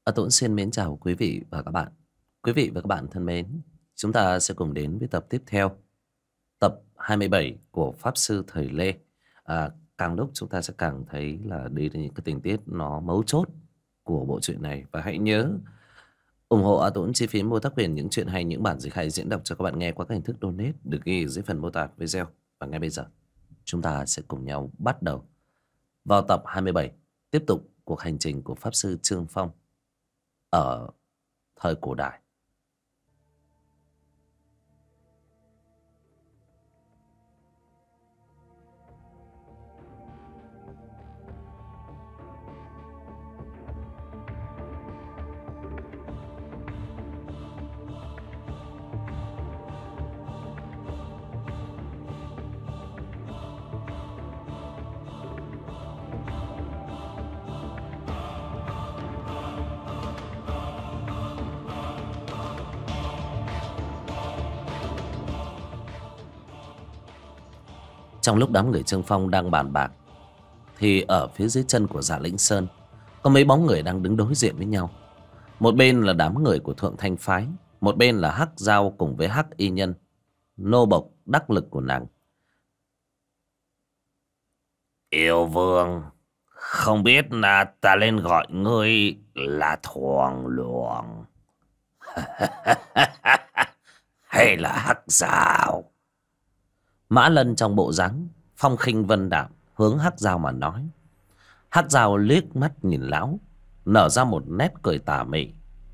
Tuấn xin mến chào quý vị và các bạn. Quý vị và các bạn thân mến, chúng ta sẽ cùng đến với tập tiếp theo, tập 27 của Pháp Sư Thời Lê. Càng lúc chúng ta sẽ càng thấy là đây là những cái tình tiết nó mấu chốt của bộ truyện này. Và hãy nhớ ủng hộ A Tuấn chi phí mua tác quyền những chuyện hay, những bản dịch hay diễn đọc cho các bạn nghe qua các hình thức donate được ghi dưới phần mô tả video. Và ngay bây giờ, chúng ta sẽ cùng nhau bắt đầu vào tập 27, tiếp tục cuộc hành trình của Pháp Sư Trương Phong ở thời cổ đại. Trong lúc đám người Trương Phong đang bàn bạc thì ở phía dưới chân của Dạ Lĩnh Sơn có mấy bóng người đang đứng đối diện với nhau. Một bên là đám người của Thượng Thanh Phái, một bên là Hắc Giao cùng với Hắc Y Nhân, nô bộc đắc lực của nàng. Yêu vương, không biết là ta lên gọi ngươi là Thoàng Luồng hay là Hắc Giao? Mã Lân trong bộ dáng phong khinh vân đạm hướng Hắc Giao mà nói. Hắc Giao liếc mắt nhìn lão, nở ra một nét cười tà mị.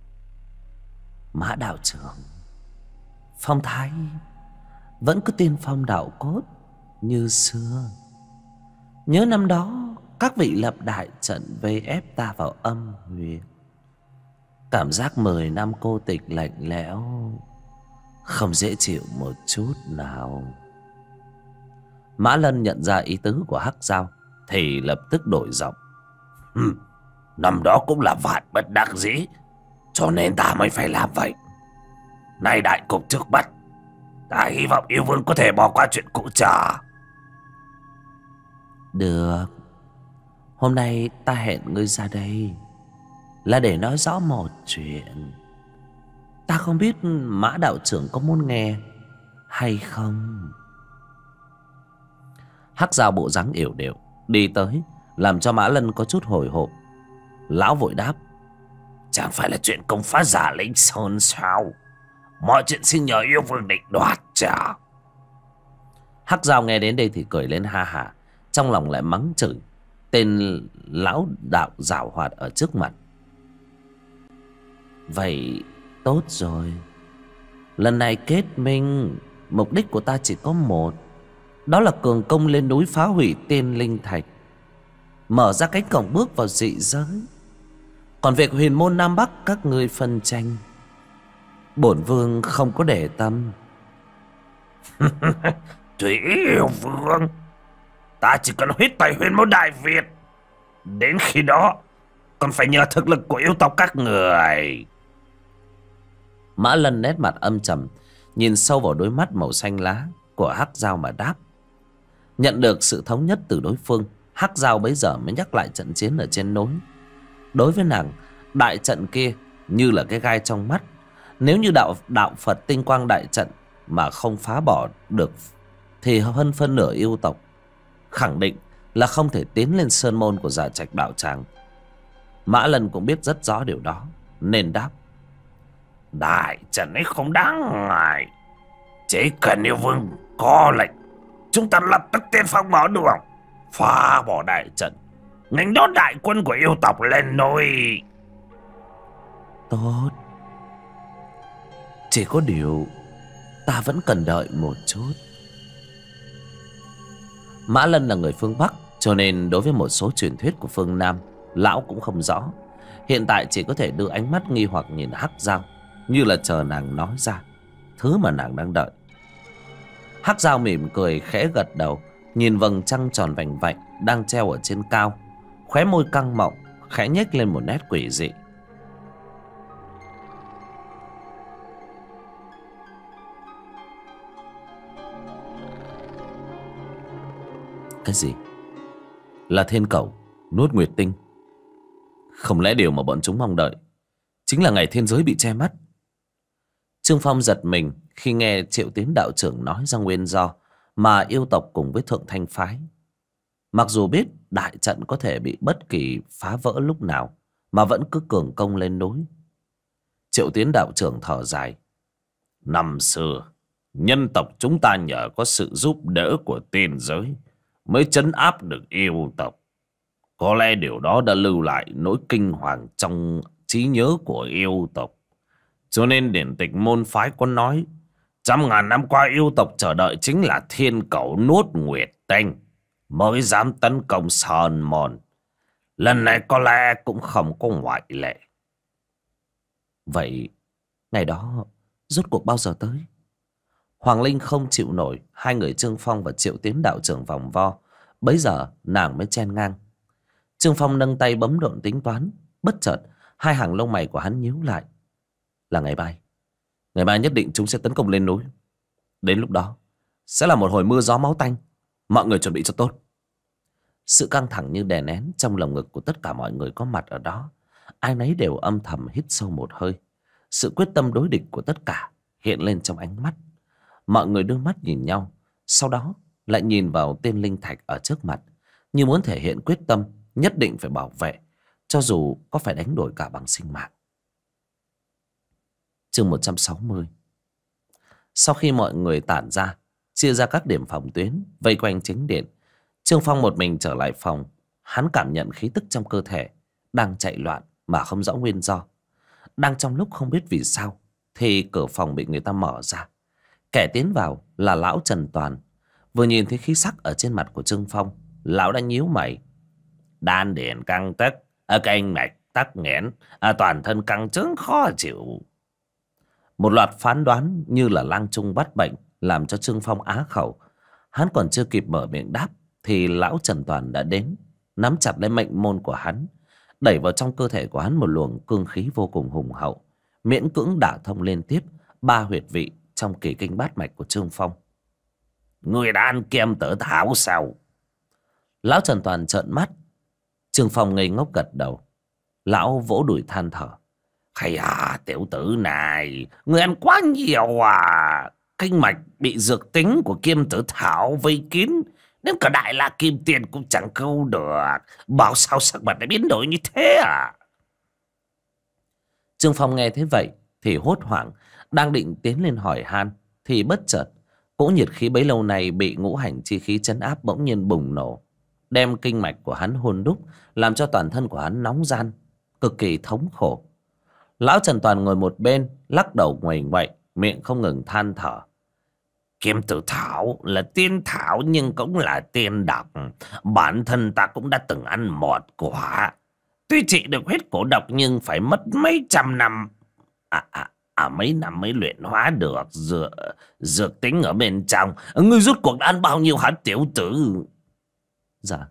Mã đạo trưởng, phong thái vẫn cứ tiên phong đạo cốt như xưa. Nhớ năm đó các vị lập đại trận vây ép ta vào âm huyệt. Cảm giác 10 năm cô tịch lạnh lẽo không dễ chịu một chút nào. Mã Lân nhận ra ý tứ của Hắc Giao thì lập tức đổi giọng. Năm đó cũng là vạn bất đắc dĩ, cho nên ta mới phải làm vậy. Nay đại cục trước mắt, ta hy vọng yêu vương có thể bỏ qua chuyện cũ trở. Được, hôm nay ta hẹn ngươi ra đây là để nói rõ một chuyện. Ta không biết Mã đạo trưởng có muốn nghe hay không. Hắc Giao bộ dáng yểu điệu đi tới, làm cho Mã Lân có chút hồi hộp. Lão vội đáp. Chẳng phải là chuyện công phá Giả Lĩnh Sơn sao? Mọi chuyện xin nhờ yêu vương định đoạt chả. Hắc Giao nghe đến đây thì cười lên ha hả, trong lòng lại mắng chửi tên lão đạo giảo hoạt ở trước mặt. Vậy tốt rồi, lần này kết minh, mục đích của ta chỉ có một, đó là cường công lên núi phá hủy Tiên Linh Thạch, mở ra cánh cổng bước vào dị giới. Còn việc huyền môn Nam Bắc các ngươi phân tranh, bổn vương không có để tâm. Tùy yêu vương, ta chỉ cần huyết tẩy huyền môn Đại Việt. Đến khi đó còn phải nhờ thực lực của yêu tộc các người. Mã Lân nét mặt âm trầm, nhìn sâu vào đôi mắt màu xanh lá của Hắc Giao mà đáp. Nhận được sự thống nhất từ đối phương, Hắc Giao bấy giờ mới nhắc lại trận chiến ở trên núi. Đối với nàng, đại trận kia như là cái gai trong mắt. Nếu như đạo Phật tinh quang đại trận mà không phá bỏ được thì hơn phân nửa yêu tộc khẳng định là không thể tiến lên sơn môn của Dạ Trạch đạo tràng. Mã Lân cũng biết rất rõ điều đó nên đáp. Đại trận ấy không đáng ngại, chỉ cần yêu vương có lệnh, chúng ta lập tức tiên phong mở đường, phá bỏ đại trận, nghênh đón đại quân của yêu tộc lên núi. Tốt, chỉ có điều ta vẫn cần đợi một chút. Mã Lân là người phương Bắc, cho nên đối với một số truyền thuyết của phương Nam, lão cũng không rõ. Hiện tại chỉ có thể đưa ánh mắt nghi hoặc nhìn Hắc Giao, như là chờ nàng nói ra thứ mà nàng đang đợi. Hắc Giao mỉm cười khẽ gật đầu, nhìn vầng trăng tròn vành vạnh đang treo ở trên cao, khóe môi căng mọng khẽ nhếch lên một nét quỷ dị. Cái gì? Là thiên cầu nuốt nguyệt tinh? Không lẽ điều mà bọn chúng mong đợi chính là ngày thiên giới bị che mắt. Trương Phong giật mình khi nghe Triệu Tiến đạo trưởng nói ra nguyên do mà yêu tộc cùng với Thượng Thanh phái. Mặc dù biết đại trận có thể bị bất kỳ phá vỡ lúc nào, mà vẫn cứ cường công lên núi. Triệu Tiến đạo trưởng thở dài. Năm xưa, nhân tộc chúng ta nhờ có sự giúp đỡ của tiên giới mới trấn áp được yêu tộc. Có lẽ điều đó đã lưu lại nỗi kinh hoàng trong trí nhớ của yêu tộc. Cho nên điển tịch môn phái có nói, trăm ngàn năm qua yêu tộc chờ đợi chính là thiên cẩu nuốt nguyệt tinh mới dám tấn công Sơn Môn. Lần này có lẽ cũng không có ngoại lệ. Vậy ngày đó rốt cuộc bao giờ tới? Hoàng Linh không chịu nổi hai người Trương Phong và Triệu Tiến đạo trưởng vòng vo. Bấy giờ nàng mới chen ngang. Trương Phong nâng tay bấm độn tính toán. Bất chợt hai hàng lông mày của hắn nhíu lại. Là ngày mai. Ngày mai nhất định chúng sẽ tấn công lên núi. Đến lúc đó sẽ là một hồi mưa gió máu tanh. Mọi người chuẩn bị cho tốt. Sự căng thẳng như đè nén trong lồng ngực của tất cả mọi người có mặt ở đó. Ai nấy đều âm thầm hít sâu một hơi. Sự quyết tâm đối địch của tất cả hiện lên trong ánh mắt. Mọi người đưa mắt nhìn nhau, sau đó lại nhìn vào tên linh thạch ở trước mặt, như muốn thể hiện quyết tâm nhất định phải bảo vệ, cho dù có phải đánh đổi cả bằng sinh mạng. Chương 160. Sau khi mọi người tản ra, chia ra các điểm phòng tuyến, vây quanh chính điện, Trương Phong một mình trở lại phòng. Hắn cảm nhận khí tức trong cơ thể đang chạy loạn mà không rõ nguyên do. Đang trong lúc không biết vì sao thì cửa phòng bị người ta mở ra. Kẻ tiến vào là lão Trần Toàn. Vừa nhìn thấy khí sắc ở trên mặt của Trương Phong, lão đã nhíu mày. Đan điền căng tức, kinh mạch tắc nghẽn, toàn thân căng cứng khó chịu. Một loạt phán đoán như là lang trung bắt bệnh làm cho Trương Phong á khẩu. Hắn còn chưa kịp mở miệng đáp thì lão Trần Toàn đã đến, nắm chặt lấy mệnh môn của hắn, đẩy vào trong cơ thể của hắn một luồng cương khí vô cùng hùng hậu, miễn cưỡng đả thông liên tiếp 3 huyệt vị trong kỳ kinh bát mạch của Trương Phong. Người đã ăn kem tử thảo sao? Lão Trần Toàn trợn mắt. Trương Phong ngây ngốc gật đầu. Lão vỗ đùi than thở. Hay tiểu tử này, người ăn quá nhiều à. Kinh mạch bị dược tính của kim tử thảo vây kín, đến cả Đại La Kim Tiên cũng chẳng câu được. Bảo sao sắc mặt lại biến đổi như thế à? Trương Phong nghe thế vậy thì hốt hoảng, đang định tiến lên hỏi han thì bất chợt cỗ nhiệt khí bấy lâu nay bị ngũ hành chi khí trấn áp bỗng nhiên bùng nổ, đem kinh mạch của hắn hôn đúc, làm cho toàn thân của hắn nóng ran, cực kỳ thống khổ. Lão Trần Toàn ngồi một bên lắc đầu nguầy nguậy, miệng không ngừng than thở. Kim tử thảo là tiên thảo nhưng cũng là tiên độc. Bản thân ta cũng đã từng ăn một quả. Tuy trị được hết cổ độc nhưng phải mất mấy trăm năm. Mấy năm mới luyện hóa được dược tính ở bên trong. Ngươi rút cuộc đã ăn bao nhiêu hả tiểu tử? Dạ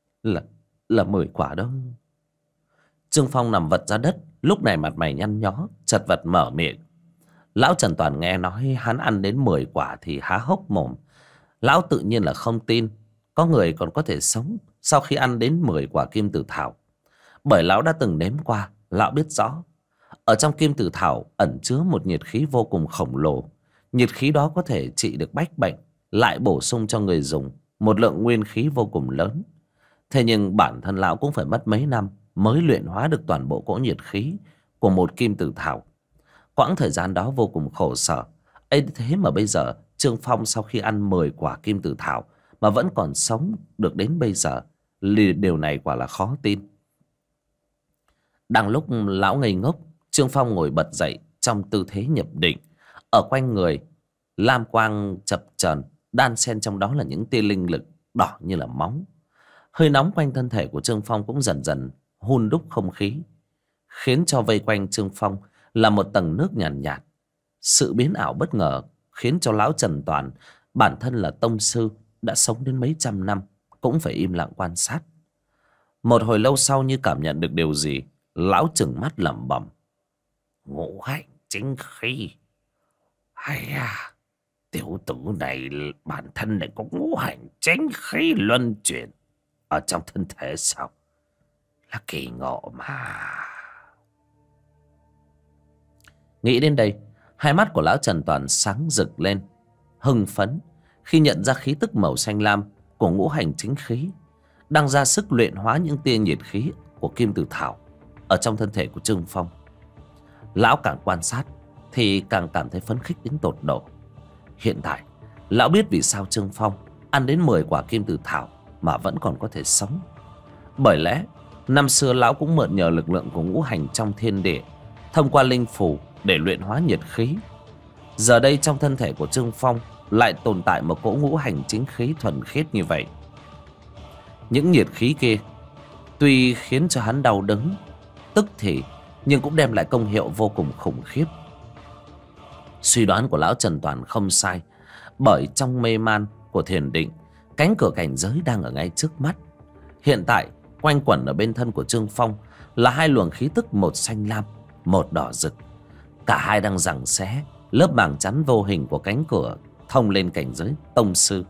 là 10 quả đó. Trương Phong nằm vật ra đất, lúc này mặt mày nhăn nhó, chật vật mở miệng. Lão Trần Toàn nghe nói hắn ăn đến 10 quả thì há hốc mồm. Lão tự nhiên là không tin có người còn có thể sống sau khi ăn đến 10 quả kim tử thảo. Bởi lão đã từng nếm qua, lão biết rõ ở trong kim tử thảo ẩn chứa một nhiệt khí vô cùng khổng lồ. Nhiệt khí đó có thể trị được bách bệnh, lại bổ sung cho người dùng một lượng nguyên khí vô cùng lớn. Thế nhưng bản thân lão cũng phải mất mấy năm mới luyện hóa được toàn bộ cỗ nhiệt khí của một kim tử thảo. Quãng thời gian đó vô cùng khổ sở. Ấy thế mà bây giờ Trương Phong sau khi ăn 10 quả kim tử thảo mà vẫn còn sống được đến bây giờ, điều này quả là khó tin. Đang lúc lão ngây ngốc, Trương Phong ngồi bật dậy trong tư thế nhập định. Ở quanh người lam quang chập chờn, đan xen trong đó là những tia linh lực đỏ như là máu. Hơi nóng quanh thân thể của Trương Phong cũng dần dần hun đúc không khí, khiến cho vây quanh Trương Phong là một tầng nước nhàn nhạt. Sự biến ảo bất ngờ khiến cho lão Trần Toàn, bản thân là tông sư đã sống đến mấy trăm năm, cũng phải im lặng quan sát. Một hồi lâu sau như cảm nhận được điều gì, lão trừng mắt lẩm bẩm. Ngũ hành chính khí. Hay tiểu tử này bản thân lại có ngũ hành chính khí luân chuyển ở trong thân thể sao? Là kỳ ngộ mà. Nghĩ đến đây, hai mắt của lão Trần Toàn sáng rực lên, hưng phấn khi nhận ra khí tức màu xanh lam của ngũ hành chính khí đang ra sức luyện hóa những tia nhiệt khí của kim tử thảo ở trong thân thể của Trương Phong. Lão càng quan sát thì càng cảm thấy phấn khích đến tột độ. Hiện tại lão biết vì sao Trương Phong ăn đến 10 quả kim tử thảo mà vẫn còn có thể sống. Bởi lẽ năm xưa lão cũng mượn nhờ lực lượng của ngũ hành trong thiên địa, thông qua linh phù để luyện hóa nhiệt khí. Giờ đây trong thân thể của Trương Phong lại tồn tại một cỗ ngũ hành chính khí thuần khiết như vậy. Những nhiệt khí kia tuy khiến cho hắn đau đớn tức thì, nhưng cũng đem lại công hiệu vô cùng khủng khiếp. Suy đoán của lão Trần Toàn không sai, bởi trong mê man của thiền định, cánh cửa cảnh giới đang ở ngay trước mắt. Hiện tại quanh quẩn ở bên thân của Trương Phong là hai luồng khí tức, một xanh lam, một đỏ rực. Cả hai đang giằng xé lớp màng chắn vô hình của cánh cửa thông lên cảnh giới tông sư.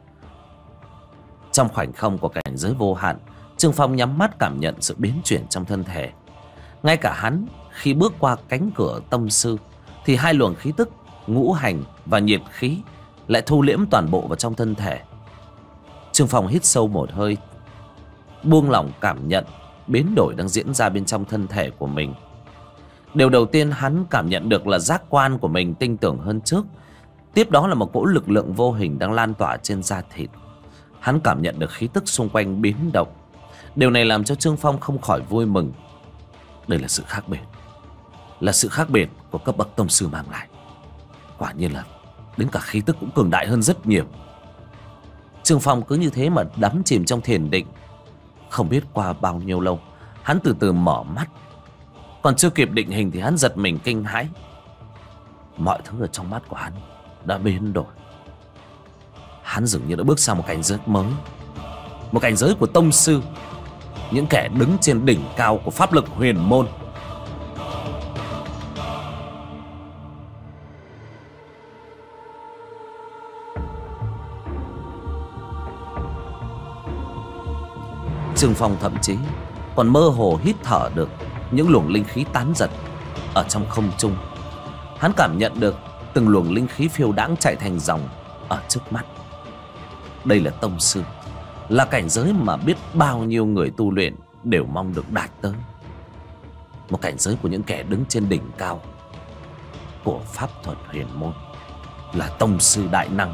Trong khoảnh không của cảnh giới vô hạn, Trương Phong nhắm mắt cảm nhận sự biến chuyển trong thân thể. Ngay cả hắn khi bước qua cánh cửa tông sư thì hai luồng khí tức ngũ hành và nhiệt khí lại thu liễm toàn bộ vào trong thân thể. Trương Phong hít sâu một hơi, buông lỏng cảm nhận biến đổi đang diễn ra bên trong thân thể của mình. Điều đầu tiên hắn cảm nhận được là giác quan của mình tinh tưởng hơn trước. Tiếp đó là một cỗ lực lượng vô hình đang lan tỏa trên da thịt. Hắn cảm nhận được khí tức xung quanh biến động. Điều này làm cho Trương Phong không khỏi vui mừng. Đây là sự khác biệt, là sự khác biệt của cấp bậc tông sư mang lại. Quả nhiên là đến cả khí tức cũng cường đại hơn rất nhiều. Trương Phong cứ như thế mà đắm chìm trong thiền định. Không biết qua bao nhiêu lâu, hắn từ từ mở mắt. Còn chưa kịp định hình thì hắn giật mình kinh hãi. Mọi thứ ở trong mắt của hắn đã biến đổi. Hắn dường như đã bước sang một cảnh giới mới, một cảnh giới của tông sư, những kẻ đứng trên đỉnh cao của pháp lực huyền môn. Trương Phong thậm chí còn mơ hồ hít thở được những luồng linh khí tán giật ở trong không trung. Hắn cảm nhận được từng luồng linh khí phiêu đãng chạy thành dòng ở trước mắt. Đây là tông sư, là cảnh giới mà biết bao nhiêu người tu luyện đều mong được đạt tới. Một cảnh giới của những kẻ đứng trên đỉnh cao của pháp thuật huyền môn, là tông sư đại năng.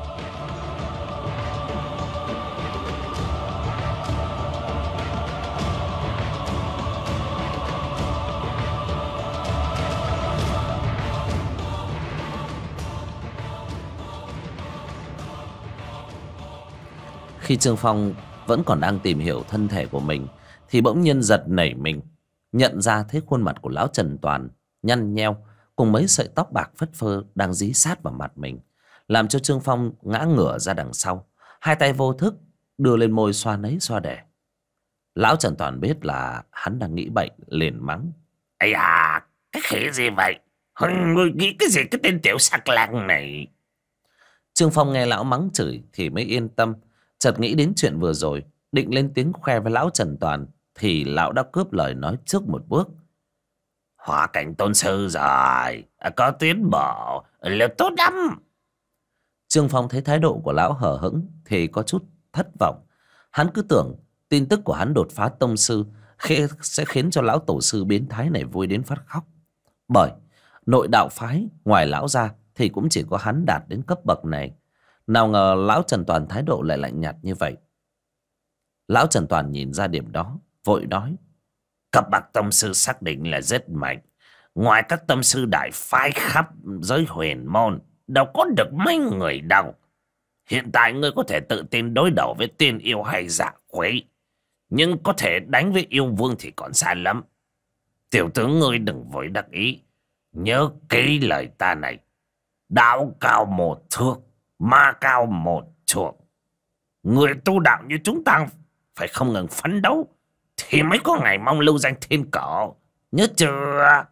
Khi Trương Phong vẫn còn đang tìm hiểu thân thể của mình thì bỗng nhiên giật nảy mình, nhận ra thấy khuôn mặt của lão Trần Toàn nhăn nheo cùng mấy sợi tóc bạc phất phơ đang dí sát vào mặt mình, làm cho Trương Phong ngã ngửa ra đằng sau, hai tay vô thức đưa lên môi xoa nấy xoa đẻ. Lão Trần Toàn biết là hắn đang nghĩ bậy, liền mắng: Ây à, cái khỉ gì vậy? Ngươi nghĩ cái gì cái tên tiểu sắc lang này? Trương Phong nghe lão mắng chửi thì mới yên tâm. Chợt nghĩ đến chuyện vừa rồi, định lên tiếng khoe với lão Trần Toàn thì lão đã cướp lời nói trước một bước: Hóa cảnh tôn sư rồi, có tiến bộ là tốt lắm. Trương Phong thấy thái độ của lão hờ hững thì có chút thất vọng. Hắn cứ tưởng tin tức của hắn đột phá tông sư sẽ khiến cho lão tổ sư biến thái này vui đến phát khóc. Bởi nội đạo phái ngoài lão ra thì cũng chỉ có hắn đạt đến cấp bậc này. Nào ngờ lão Trần Toàn thái độ lại lạnh nhạt như vậy. Lão Trần Toàn nhìn ra điểm đó, vội nói: Cấp bậc tông sư xác định là rất mạnh. Ngoài các tông sư đại phái khắp giới huyền môn, đâu có được mấy người đâu. Hiện tại ngươi có thể tự tin đối đầu với tiên yêu hay dạ quỷ, nhưng có thể đánh với yêu vương thì còn xa lắm. Tiểu tướng ngươi đừng vội đắc ý, nhớ kỹ lời ta này: đạo cao một thước, ma cao một chuồng. Người tu đạo như chúng ta phải không ngừng phấn đấu thì mới có ngày mong lưu danh thiên cổ, nhớ chưa?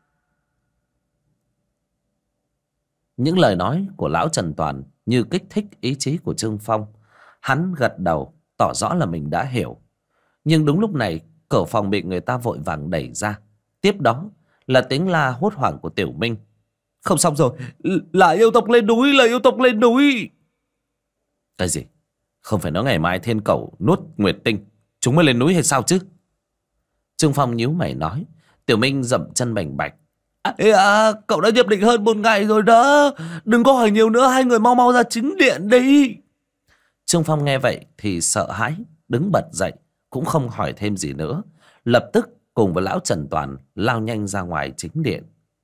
Những lời nói của lão Trần Toàn như kích thích ý chí của Trương Phong. Hắn gật đầu tỏ rõ là mình đã hiểu. Nhưng đúng lúc này cửa phòng bị người ta vội vàng đẩy ra. Tiếp đó là tiếng la hốt hoảng của Tiểu Minh Không xong rồi. Là yêu tộc lên núi, là yêu tộc lên núi. Cái gì? Không phải nói ngày mai thiên cẩu nuốt nguyệt tinh chúng mới lên núi hay sao chứ? Trương Phong nhíu mày nói. Tiểu Minh dậm chân bành bạch. Cậu đã nhập định hơn 1 ngày rồi đó. Đừng có hỏi nhiều nữa, hai người mau mau ra chính điện đi. Trương Phong nghe vậy thì sợ hãi, đứng bật dậy, cũng không hỏi thêm gì nữa. Lập tức cùng với lão Trần Toàn lao nhanh ra ngoài chính điện.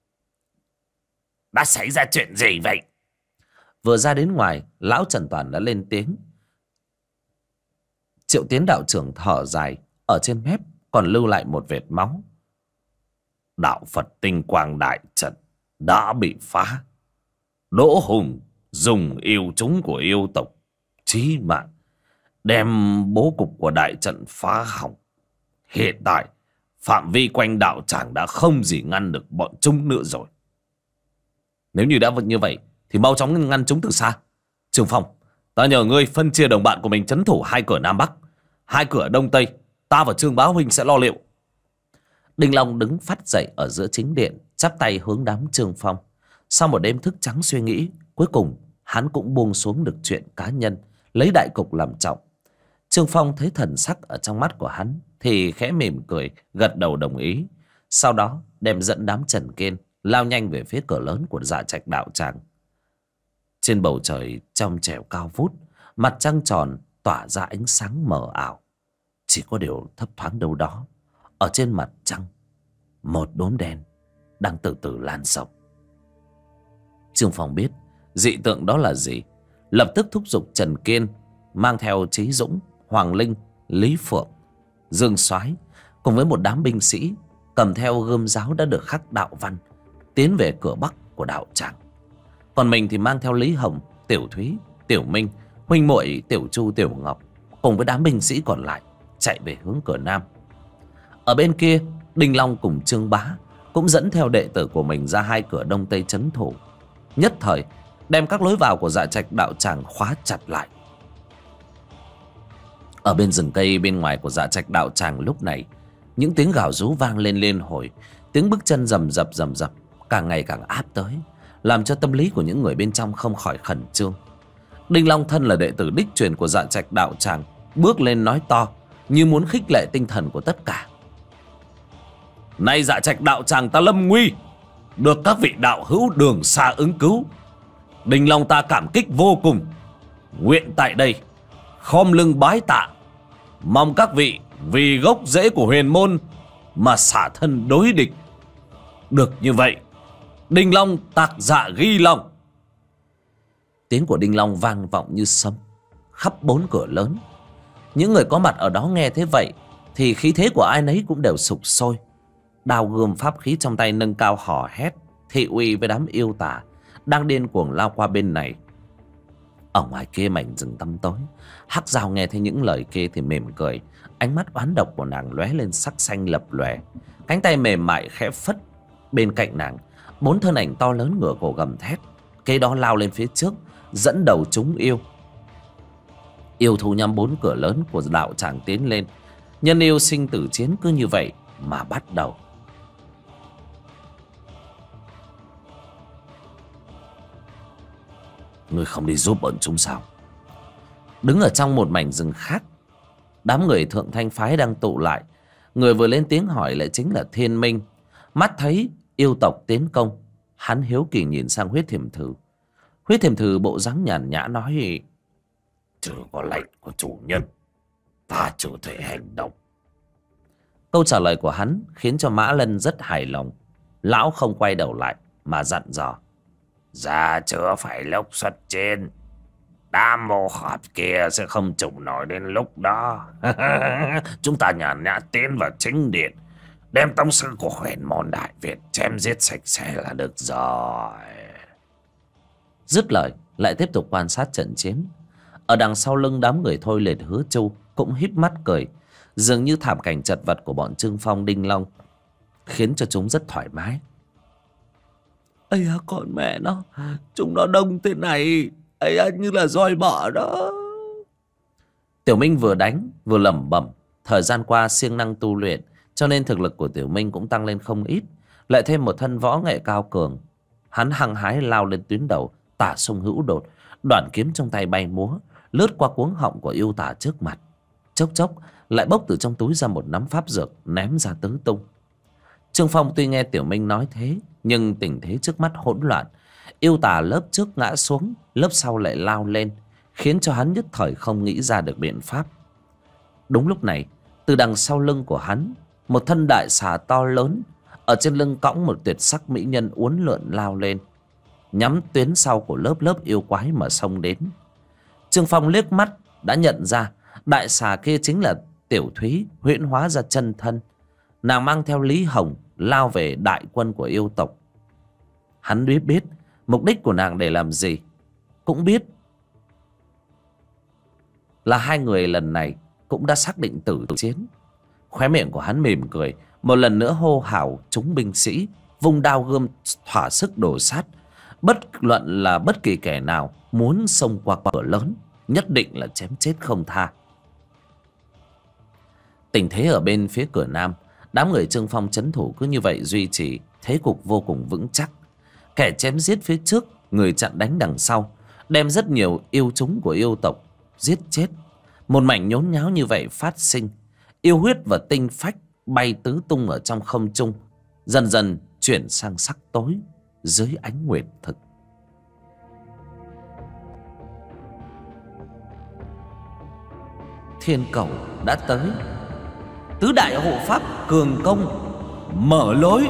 Đã xảy ra chuyện gì vậy? Vừa ra đến ngoài, lão Trần Toàn đã lên tiếng. Triệu Tiến đạo trưởng thở dài, ở trên mép còn lưu lại một vệt máu. Đạo Phật Tinh Quang đại trận đã bị phá. Đỗ Hùng dùng yêu chúng của yêu tộc chí mạng đem bố cục của đại trận phá hỏng. Hiện tại phạm vi quanh đạo tràng đã không gì ngăn được bọn chúng nữa rồi. Nếu như đã như vậy thì mau chóng ngăn chúng từ xa. Trương Phong, ta nhờ ngươi phân chia đồng bạn của mình trấn thủ 2 cửa Nam Bắc, 2 cửa Đông Tây. Ta và Trương Bá huynh sẽ lo liệu. Đinh Long đứng phát dậy ở giữa chính điện, chắp tay hướng đám Trương Phong. Sau một đêm thức trắng suy nghĩ, cuối cùng hắn cũng buông xuống được chuyện cá nhân, lấy đại cục làm trọng. Trương Phong thấy thần sắc ở trong mắt của hắn thì khẽ mỉm cười, gật đầu đồng ý. Sau đó đem dẫn đám Trần Kiên lao nhanh về phía cửa lớn của Dạ Trạch đạo tràng. Trên bầu trời trong trẻo cao vút, mặt trăng tròn tỏa ra ánh sáng mờ ảo. Chỉ có điều thấp thoáng đâu đó, ở trên mặt trăng, một đốm đen đang từ từ lan rộng. Trương Phong biết dị tượng đó là gì, lập tức thúc giục Trần Kiên mang theo Chí Dũng, Hoàng Linh, Lý Phượng, Dương Soái cùng với một đám binh sĩ cầm theo gươm giáo đã được khắc đạo văn tiến về cửa bắc của đạo tràng. Còn mình thì mang theo Lý Hồng, Tiểu Thúy, Tiểu Minh, huynh muội Tiểu Chu, Tiểu Ngọc cùng với đám binh sĩ còn lại chạy về hướng cửa nam. Ở bên kia, Đinh Long cùng Trương Bá cũng dẫn theo đệ tử của mình ra 2 cửa Đông Tây trấn thủ, nhất thời đem các lối vào của Dạ Trạch đạo tràng khóa chặt lại. Ở bên rừng cây bên ngoài của Dạ Trạch đạo tràng lúc này, những tiếng gào rú vang lên liên hồi, tiếng bước chân rầm rập càng ngày càng áp tới, làm cho tâm lý của những người bên trong không khỏi khẩn trương. Đinh Long thân là đệ tử đích truyền của Dạ Trạch đạo tràng, bước lên nói to như muốn khích lệ tinh thần của tất cả. Nay Dạ Trạch đạo tràng ta lâm nguy, được các vị đạo hữu đường xa ứng cứu, Đinh Long ta cảm kích vô cùng, nguyện tại đây khom lưng bái tạ, mong các vị vì gốc rễ của huyền môn mà xả thân đối địch. Được như vậy, Đinh Long tạc dạ ghi lòng. Tiếng của Đinh Long vang vọng như sấm khắp 4 cửa lớn. Những người có mặt ở đó nghe thế vậy thì khí thế của ai nấy cũng đều sục sôi. Đao gươm pháp khí trong tay nâng cao hò hét thị uy với đám yêu tả đang điên cuồng lao qua bên này. Ở ngoài kia mảnh rừng tăm tối, Hắc Dao nghe thấy những lời kia thì mỉm cười, ánh mắt oán độc của nàng lóe lên sắc xanh lập lòe, cánh tay mềm mại khẽ phất. Bên cạnh nàng, 4 thân ảnh to lớn ngửa cổ gầm thét, kế đó lao lên phía trước dẫn đầu chúng yêu. Yêu thú nhắm 4 cửa lớn của đạo tràng tiến lên, nhân yêu sinh tử chiến cứ như vậy mà bắt đầu. Ngươi không đi giúp bọn chúng sao? Đứng ở trong một mảnh rừng khác, đám người Thượng Thanh phái đang tụ lại. Người vừa lên tiếng hỏi lại chính là Thiên Minh. Mắt thấy yêu tộc tiến công, hắn hiếu kỳ nhìn sang Huyết Thiềm Thử. Huyết Thiềm Thử bộ dáng nhàn nhã nói: chưa có lệnh của chủ nhân, ta chưa thể hành động. Câu trả lời của hắn khiến cho Mã Lân rất hài lòng. Lão không quay đầu lại mà dặn dò: Ra chưa phải lúc xuất chiến, đám mô họp kia sẽ không chịu nổi đến lúc đó. Chúng ta nhàn nhã tiến vào chính điện, đem tông sư của huyền môn Đại Việt chém giết sạch sẽ là được rồi. Dứt lời lại tiếp tục quan sát trận chiến. Ở đằng sau lưng đám người Thôi Liệt Hứa Chu cũng híp mắt cười, dường như thảm cảnh chật vật của bọn Trương Phong, Đinh Long khiến cho chúng rất thoải mái. Ây à, con mẹ nó, chúng nó đông thế này, ây à, như là roi bọ đó. Tiểu Minh vừa đánh vừa lẩm bẩm. Thời gian qua siêng năng tu luyện cho nên thực lực của Tiểu Minh cũng tăng lên không ít, lại thêm một thân võ nghệ cao cường. Hắn hăng hái lao lên tuyến đầu, tả sông hữu đột. Đoạn kiếm trong tay bay múa, lướt qua cuống họng của yêu tả trước mặt. Chốc chốc lại bốc từ trong túi ra một nắm pháp dược, ném ra tứ tung. Trương Phong tuy nghe Tiểu Minh nói thế, nhưng tình thế trước mắt hỗn loạn. Yêu tả lớp trước ngã xuống, lớp sau lại lao lên, khiến cho hắn nhất thời không nghĩ ra được biện pháp. Đúng lúc này, từ đằng sau lưng của hắn, một thân đại xà to lớn, ở trên lưng cõng một tuyệt sắc mỹ nhân uốn lượn lao lên, nhắm tuyến sau của lớp lớp yêu quái mà xông đến. Trương Phong liếc mắt đã nhận ra đại xà kia chính là Tiểu Thúy huyễn hóa ra chân thân. Nàng mang theo Lý Hồng lao về đại quân của yêu tộc. Hắn biết mục đích của nàng để làm gì, cũng biết là hai người lần này cũng đã xác định tử chiến. Khóe miệng của hắn mỉm cười, một lần nữa hô hào chúng binh sĩ vung đao gươm thỏa sức đổ sát. Bất luận là bất kỳ kẻ nào muốn xông qua cửa lớn, nhất định là chém chết không tha. Tình thế ở bên phía cửa nam, đám người Trương Phong trấn thủ cứ như vậy duy trì thế cục vô cùng vững chắc. Kẻ chém giết phía trước, người chặn đánh đằng sau, đem rất nhiều yêu chúng của yêu tộc giết chết. Một mảnh nhốn nháo như vậy phát sinh, yêu huyết và tinh phách bay tứ tung ở trong không trung, dần dần chuyển sang sắc tối dưới ánh nguyệt thực. Thiên cầu đã tới, tứ đại hộ pháp cường công mở lối.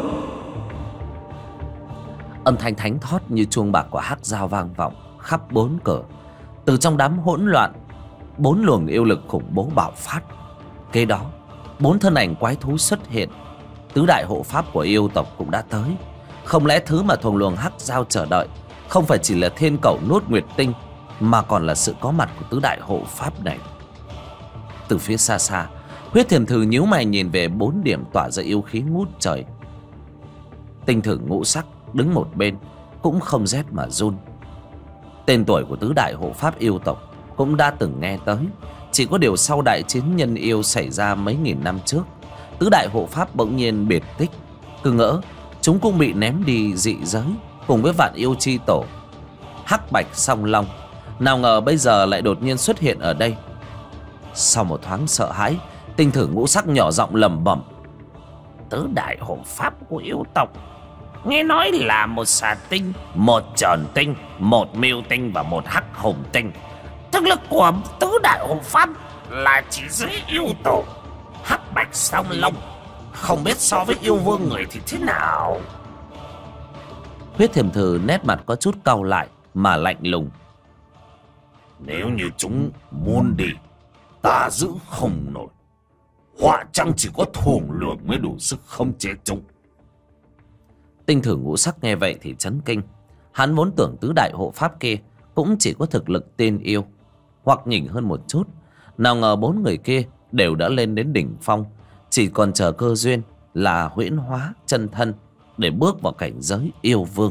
Âm thanh thánh thót như chuông bạc của hắc dao vang vọng khắp bốn cửa. Từ trong đám hỗn loạn, bốn luồng yêu lực khủng bố bạo phát. Kế đó, bốn thân ảnh quái thú xuất hiện. Tứ đại hộ pháp của yêu tộc cũng đã tới. Không lẽ thứ mà thuồng luồng hắc dao chờ đợi không phải chỉ là thiên cầu nuốt nguyệt tinh, mà còn là sự có mặt của tứ đại hộ pháp này? Từ phía xa xa, Huyết Thiềm Thử nhíu mày nhìn về bốn điểm tỏa ra yêu khí ngút trời. Tinh Thử Ngũ Sắc đứng một bên cũng không rét mà run. Tên tuổi của tứ đại hộ pháp yêu tộc cũng đã từng nghe tới. Chỉ có điều sau đại chiến nhân yêu xảy ra mấy nghìn năm trước, tứ đại hộ pháp bỗng nhiên biệt tích. Cứ ngỡ chúng cũng bị ném đi dị giới cùng với vạn yêu chi tổ Hắc Bạch Song Long. Nào ngờ bây giờ lại đột nhiên xuất hiện ở đây. Sau một thoáng sợ hãi, Tinh Thử Ngũ Sắc nhỏ giọng lẩm bẩm: tứ đại hộ pháp của yêu tộc, nghe nói là một xà tinh, một tròn tinh, một mưu tinh và một hắc hùng tinh. Thực lực của tứ đại hộ pháp là chỉ dưới yêu tổ Hắc Bạch Song Long, không biết so với yêu vương người thì thế nào. Huyết Thiềm Thử nét mặt có chút cau lại mà lạnh lùng: nếu như chúng muốn đi, ta giữ không nổi. Họa chăng chỉ có thuồng lượng mới đủ sức khống chế chúng. Tinh Thử Ngũ Sắc nghe vậy thì chấn kinh. Hắn vốn tưởng tứ đại hộ pháp kia cũng chỉ có thực lực tiên yêu hoặc nhỉnh hơn một chút. Nào ngờ bốn người kia đều đã lên đến đỉnh phong, chỉ còn chờ cơ duyên là huyễn hóa chân thân để bước vào cảnh giới yêu vương.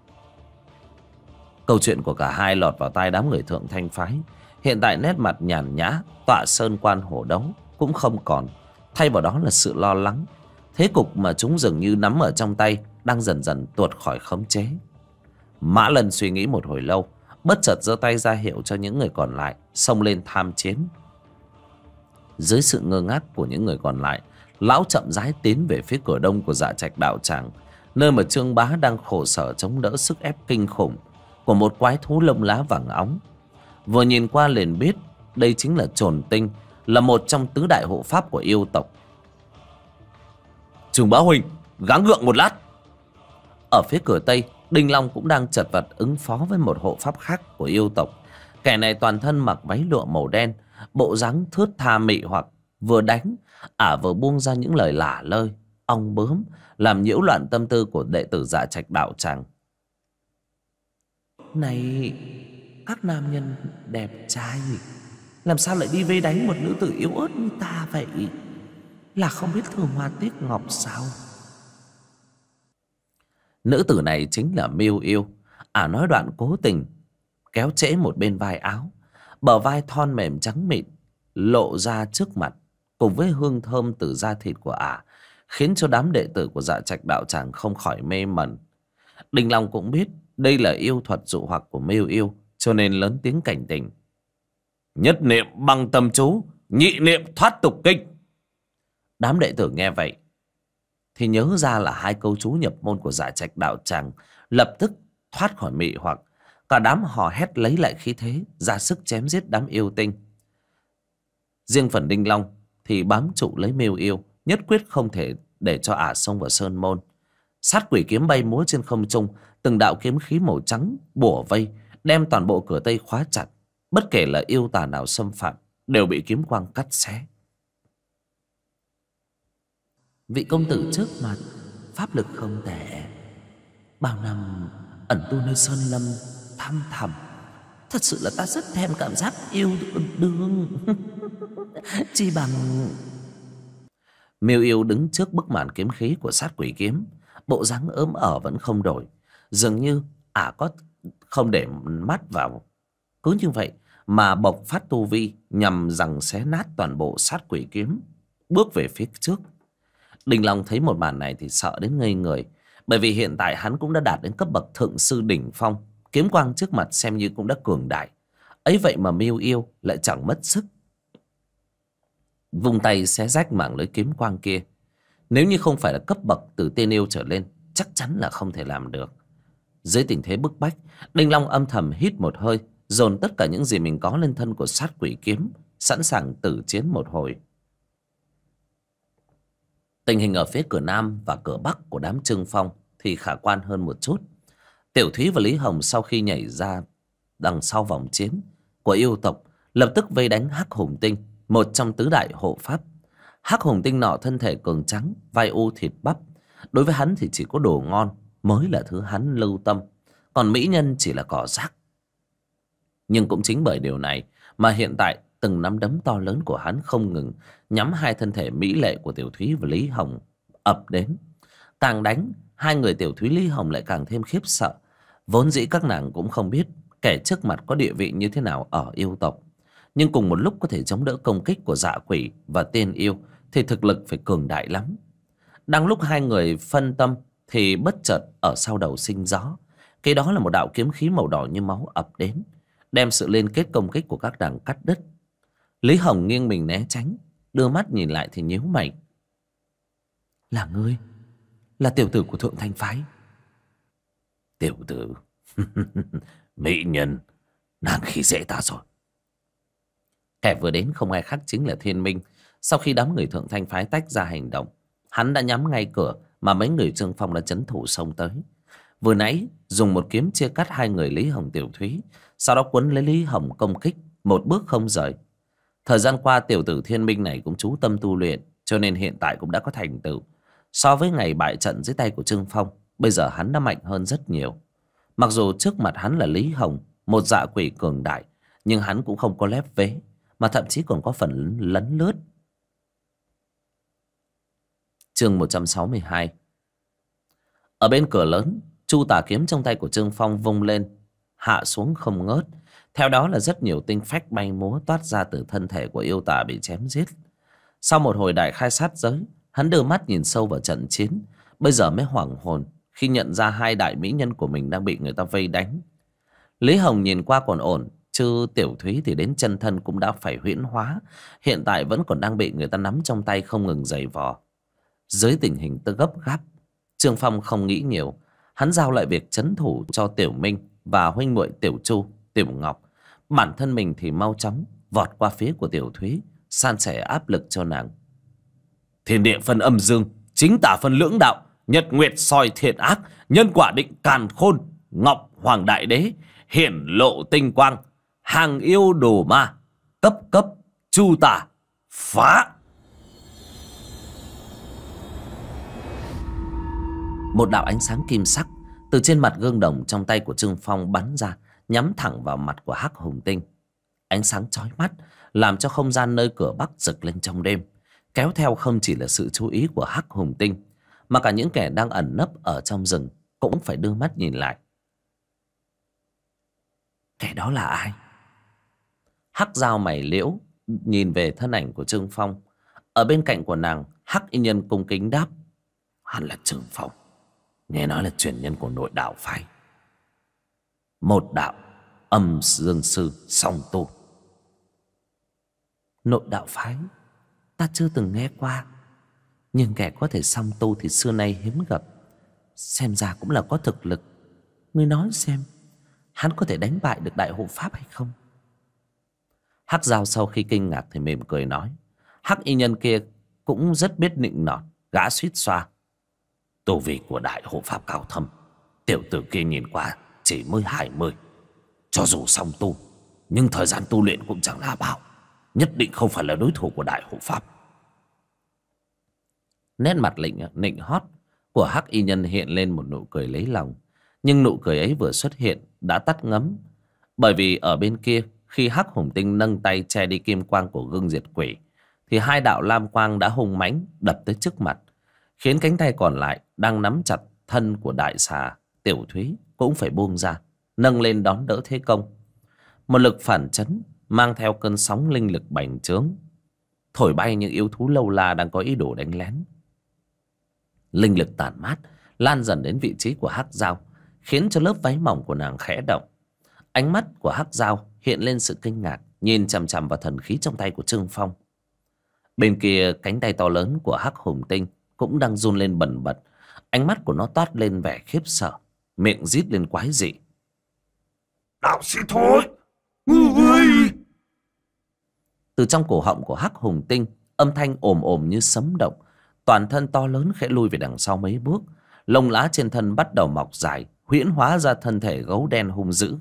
Câu chuyện của cả hai lọt vào tai đám người Thượng Thanh phái. Hiện tại nét mặt nhàn nhã, tọa sơn quan hổ đấu cũng không còn, thay vào đó là sự lo lắng. Thế cục mà chúng dường như nắm ở trong tay đang dần dần tuột khỏi khống chế. Mã Lân suy nghĩ một hồi lâu, bất chợt giơ tay ra hiệu cho những người còn lại xông lên tham chiến. Dưới sự ngơ ngác của những người còn lại, lão chậm rãi tiến về phía cửa đông của Dạ Trạch đạo tràng, nơi mà Trương Bá đang khổ sở chống đỡ sức ép kinh khủng của một quái thú lông lá vàng óng. Vừa nhìn qua liền biết đây chính là Trồn Tinh, là một trong tứ đại hộ pháp của yêu tộc. Trương Bá huynh, gắng gượng một lát. Ở phía cửa tây, Đinh Long cũng đang chật vật ứng phó với một hộ pháp khác của yêu tộc. Kẻ này toàn thân mặc váy lụa màu đen, bộ dáng thướt tha mị hoặc, vừa đánh vừa buông ra những lời lả lơi ong bướm, làm nhiễu loạn tâm tư của đệ tử Dạ Trạch đạo tràng. Này, các nam nhân đẹp trai làm sao lại đi vây đánh một nữ tử yếu ớt như ta vậy? Là không biết thương hoa tiếc ngọc sao? Nữ tử này chính là Miêu Yêu. Nói đoạn cố tình kéo trễ một bên vai áo, bờ vai thon mềm trắng mịn lộ ra trước mặt, cùng với hương thơm từ da thịt của khiến cho đám đệ tử của Dạ Trạch đạo tràng không khỏi mê mẩn. Đình Long cũng biết đây là yêu thuật dụ hoặc của Miêu Yêu, cho nên lớn tiếng cảnh tỉnh. Nhất niệm băng tâm chú, nhị niệm thoát tục kinh. Đám đệ tử nghe vậy thì nhớ ra là hai câu chú nhập môn của Dạ Trạch đạo tràng, lập tức thoát khỏi mị hoặc. Cả đám hò hét lấy lại khí thế, ra sức chém giết đám yêu tinh. Riêng phần Đinh Long thì bám trụ lấy Miêu Yêu, nhất quyết không thể để cho ả xông vào sơn môn. Sát quỷ kiếm bay múa trên không trung, từng đạo kiếm khí màu trắng bủa vây, đem toàn bộ cửa Tây khóa chặt. Bất kể là yêu tà nào xâm phạm, đều bị kiếm quang cắt xé. Vị công tử trước mặt pháp lực không tệ, bao năm ẩn tu nơi sơn lâm thăm thẳm, thật sự là ta rất thèm cảm giác yêu đương. Chi bằng... Miêu Yêu đứng trước bức màn kiếm khí của sát quỷ kiếm, bộ dáng ốm ở vẫn không đổi, dường như ả có không để mắt vào. Cứ như vậy mà bộc phát tu vi, nhằm giằng xé nát toàn bộ sát quỷ kiếm, bước về phía trước. Đình Long thấy một màn này thì sợ đến ngây người, bởi vì hiện tại hắn cũng đã đạt đến cấp bậc thượng sư đỉnh phong, kiếm quang trước mặt xem như cũng đã cường đại. Ấy vậy mà Miêu Yêu lại chẳng mất sức, vung tay xé rách mảng lưới kiếm quang kia. Nếu như không phải là cấp bậc từ tiên yêu trở lên, chắc chắn là không thể làm được. Dưới tình thế bức bách, Đinh Long âm thầm hít một hơi, dồn tất cả những gì mình có lên thân của sát quỷ kiếm, sẵn sàng tử chiến một hồi. Tình hình ở phía cửa Nam và cửa Bắc của đám Trương Phong thì khả quan hơn một chút. Tiểu Thúy và Lý Hồng sau khi nhảy ra đằng sau vòng chiến của yêu tộc, lập tức vây đánh Hắc Hùng Tinh, một trong tứ đại hộ pháp. Hắc Hùng Tinh nọ thân thể cường trắng, vai u thịt bắp. Đối với hắn thì chỉ có đồ ngon mới là thứ hắn lưu tâm, còn mỹ nhân chỉ là cỏ rác. Nhưng cũng chính bởi điều này mà hiện tại từng nắm đấm to lớn của hắn không ngừng nhắm hai thân thể mỹ lệ của Tiểu Thúy và Lý Hồng ập đến. Càng đánh, hai người Tiểu Thúy Lý Hồng lại càng thêm khiếp sợ. Vốn dĩ các nàng cũng không biết kẻ trước mặt có địa vị như thế nào ở yêu tộc, nhưng cùng một lúc có thể chống đỡ công kích của dạ quỷ và tiên yêu thì thực lực phải cường đại lắm. Đang lúc hai người phân tâm thì bất chợt ở sau đầu sinh gió. Cái đó là một đạo kiếm khí màu đỏ như máu ập đến, đem sự liên kết công kích của các nàng cắt đứt. Lý Hồng nghiêng mình né tránh, đưa mắt nhìn lại thì nhíu mày. Là ngươi? Là tiểu tử của Thượng Thanh Phái? Tiểu tử? Mỹ nhân, nàng khi dễ ta rồi. Kẻ vừa đến không ai khác chính là Thiên Minh. Sau khi đám người Thượng Thanh Phái tách ra hành động, hắn đã nhắm ngay cửa mà mấy người Trương Phong đã trấn thủ xông tới. Vừa nãy dùng một kiếm chia cắt hai người Lý Hồng Tiểu Thúy, sau đó quấn lấy Lý Hồng công kích, một bước không rời. Thời gian qua tiểu tử Thiên Minh này cũng chú tâm tu luyện, cho nên hiện tại cũng đã có thành tựu. So với ngày bại trận dưới tay của Trương Phong, bây giờ hắn đã mạnh hơn rất nhiều. Mặc dù trước mặt hắn là Lý Hồng, một dạ quỷ cường đại, nhưng hắn cũng không có lép vế, mà thậm chí còn có phần lấn lướt. Chương 162. Ở bên cửa lớn, chu tà kiếm trong tay của Trương Phong vung lên, hạ xuống không ngớt. Theo đó là rất nhiều tinh phách bay múa toát ra từ thân thể của yêu tà bị chém giết. Sau một hồi đại khai sát giới, hắn đưa mắt nhìn sâu vào trận chiến, bây giờ mới hoảng hồn khi nhận ra hai đại mỹ nhân của mình đang bị người ta vây đánh. Lý Hồng nhìn qua còn ổn, chứ Tiểu Thúy thì đến chân thân cũng đã phải huyễn hóa, hiện tại vẫn còn đang bị người ta nắm trong tay không ngừng giày vò. Dưới tình hình gấp gáp, Trương Phong không nghĩ nhiều, hắn giao lại việc trấn thủ cho Tiểu Minh và huynh muội Tiểu Chu, Tiểu Ngọc. Bản thân mình thì mau chóng vọt qua phía của Tiểu Thúy, san sẻ áp lực cho nàng. Thiên địa phân âm dương, chính tả phân lưỡng đạo, nhật nguyệt soi thiện ác, nhân quả định càn khôn, Ngọc Hoàng Đại Đế hiển lộ tinh quang, hàng yêu đồ ma, cấp cấp chu tả phá. Một đạo ánh sáng kim sắc từ trên mặt gương đồng trong tay của Trương Phong bắn ra, nhắm thẳng vào mặt của Hắc Hùng Tinh. Ánh sáng chói mắt làm cho không gian nơi cửa Bắc rực lên trong đêm, kéo theo không chỉ là sự chú ý của Hắc Hùng Tinh, mà cả những kẻ đang ẩn nấp ở trong rừng cũng phải đưa mắt nhìn lại. Kẻ đó là ai? Hắc Dao mày liễu nhìn về thân ảnh của Trương Phong. Ở bên cạnh của nàng, Hắc Y Nhân cung kính đáp: Hắn là Trương Phong, nghe nói là truyền nhân của nội đạo phái. Một đạo âm dương sư song tu. Nội đạo phái ta chưa từng nghe qua, nhưng kẻ có thể song tu thì xưa nay hiếm gặp. Xem ra cũng là có thực lực. Ngươi nói xem, hắn có thể đánh bại được đại hộ pháp hay không? Hắc Giao sau khi kinh ngạc thì mỉm cười nói. Hắc y nhân kia cũng rất biết nịnh nọt. Gã suýt xoa. Tu vi của đại hộ pháp cao thâm, tiểu tử kia nhìn qua chỉ mới 20. Cho dù song tu, nhưng thời gian tu luyện cũng chẳng là bao. Nhất định không phải là đối thủ của đại hộ pháp. Nét mặt nịnh hót của Hắc y nhân hiện lên một nụ cười lấy lòng. Nhưng nụ cười ấy vừa xuất hiện đã tắt ngấm. Bởi vì ở bên kia, khi Hắc Hùng Tinh nâng tay che đi kim quang của gương diệt quỷ, thì hai đạo lam quang đã hung mãnh đập tới trước mặt, khiến cánh tay còn lại đang nắm chặt thân của đại xà Tiểu Thúy cũng phải buông ra, nâng lên đón đỡ thế công. Một lực phản chấn mang theo cơn sóng linh lực bành trướng, thổi bay những yêu thú lâu la đang có ý đồ đánh lén. Linh lực tản mát lan dần đến vị trí của Hắc Giao, khiến cho lớp váy mỏng của nàng khẽ động. Ánh mắt của Hắc Giao hiện lên sự kinh ngạc, nhìn chằm chằm vào thần khí trong tay của Trương Phong. Bên kia, cánh tay to lớn của Hắc Hùng Tinh cũng đang run lên bần bật. Ánh mắt của nó toát lên vẻ khiếp sợ, miệng rít lên quái dị. Đạo sĩ thôi, ngươi! Từ trong cổ họng của Hắc Hùng Tinh, âm thanh ồm ồm như sấm động. Toàn thân to lớn khẽ lui về đằng sau mấy bước. Lông lá trên thân bắt đầu mọc dài, huyễn hóa ra thân thể gấu đen hung dữ.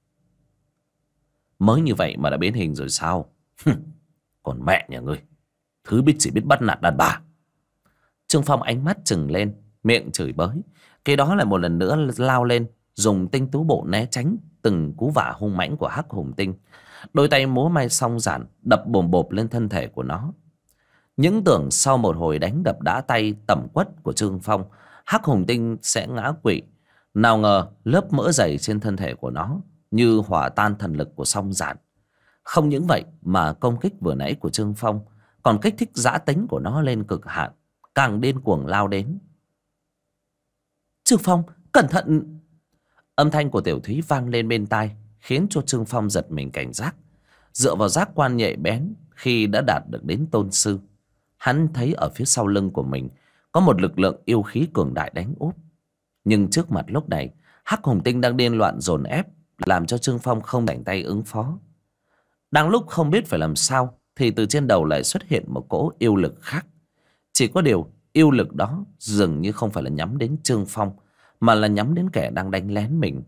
Mới như vậy mà đã biến hình rồi sao? Còn mẹ nhà ngươi, thứ chỉ biết bắt nạt đàn bà. Trương Phong ánh mắt trừng lên, miệng chửi bới. Cái đó lại một lần nữa lao lên, dùng tinh tú bộ né tránh từng cú vả hung mãnh của Hắc Hùng Tinh. Đôi tay múa may song giản đập bồm bộp lên thân thể của nó. Những tưởng sau một hồi đánh đập đá tay tẩm quất của Trương Phong, Hắc Hùng Tinh sẽ ngã quỵ. Nào ngờ lớp mỡ dày trên thân thể của nó như hòa tan thần lực của song giản. Không những vậy mà công kích vừa nãy của Trương Phong còn kích thích dã tính của nó lên cực hạn, càng điên cuồng lao đến. Trương Phong, cẩn thận! Âm thanh của Tiểu Thúy vang lên bên tai, khiến cho Trương Phong giật mình cảnh giác. Dựa vào giác quan nhạy bén khi đã đạt được đến tôn sư, hắn thấy ở phía sau lưng của mình có một lực lượng yêu khí cường đại đánh úp. Nhưng trước mặt lúc này, Hắc Hùng Tinh đang điên loạn dồn ép, làm cho Trương Phong không rảnh tay ứng phó. Đang lúc không biết phải làm sao, thì từ trên đầu lại xuất hiện một cỗ yêu lực khác. Chỉ có điều yêu lực đó dường như không phải là nhắm đến Trương Phong, mà là nhắm đến kẻ đang đánh lén mình.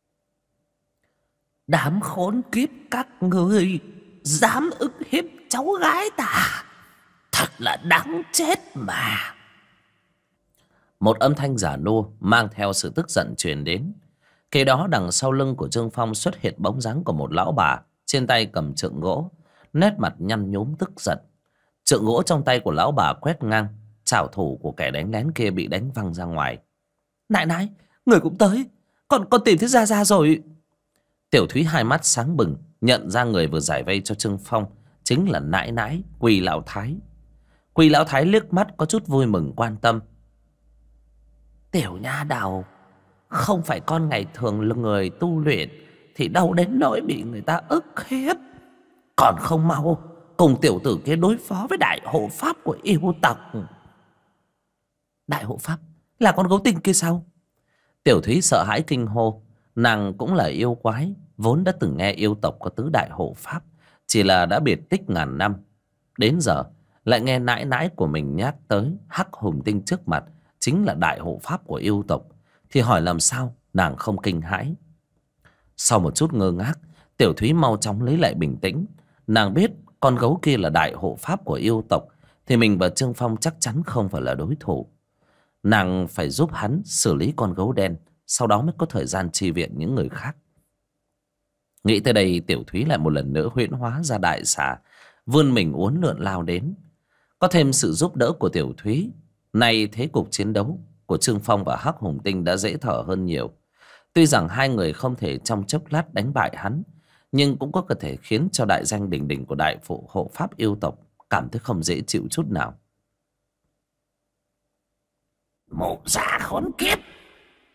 Đám khốn kiếp các ngươi, dám ức hiếp cháu gái ta, thật là đáng chết mà. Một âm thanh giả nua mang theo sự tức giận truyền đến. Kế đó đằng sau lưng của Trương Phong xuất hiện bóng dáng của một lão bà, trên tay cầm trượng gỗ, nét mặt nhăn nhúm tức giận. Trượng gỗ trong tay của lão bà quét ngang, trảo thủ của kẻ đánh lén kia bị đánh văng ra ngoài. Nại nãi, người cũng tới, con tìm thấy Gia Gia rồi. Tiểu Thúy hai mắt sáng bừng, nhận ra người vừa giải vây cho Trương Phong chính là nãi nãi Quỳ Lão Thái. Quỳ Lão Thái liếc mắt có chút vui mừng quan tâm. Tiểu nha đầu, không phải con ngày thường là người tu luyện thì đâu đến nỗi bị người ta ức hiếp, còn không mau cùng tiểu tử kia đối phó với đại hộ pháp của yêu tộc. Đại hộ pháp là con gấu tinh kia sao? Tiểu Thúy sợ hãi kinh hô. Nàng cũng là yêu quái, vốn đã từng nghe yêu tộc có tứ đại hộ pháp, chỉ là đã biệt tích ngàn năm. Đến giờ lại nghe nãi nãi của mình nhắc tới Hắc Hùng Tinh trước mặt chính là đại hộ pháp của yêu tộc, thì hỏi làm sao nàng không kinh hãi. Sau một chút ngơ ngác, Tiểu Thúy mau chóng lấy lại bình tĩnh. Nàng biết con gấu kia là đại hộ pháp của yêu tộc, thì mình và Trương Phong chắc chắn không phải là đối thủ. Nàng phải giúp hắn xử lý con gấu đen, sau đó mới có thời gian chi viện những người khác. Nghĩ tới đây, Tiểu Thúy lại một lần nữa huyễn hóa ra đại xà, vươn mình uốn lượn lao đến. Có thêm sự giúp đỡ của Tiểu Thúy, nay thế cục chiến đấu của Trương Phong và Hắc Hùng Tinh đã dễ thở hơn nhiều. Tuy rằng hai người không thể trong chốc lát đánh bại hắn, nhưng cũng có thể khiến cho đại danh đỉnh đỉnh của đại phụ hộ pháp yêu tộc cảm thấy không dễ chịu chút nào. Một dạ khốn kiếp,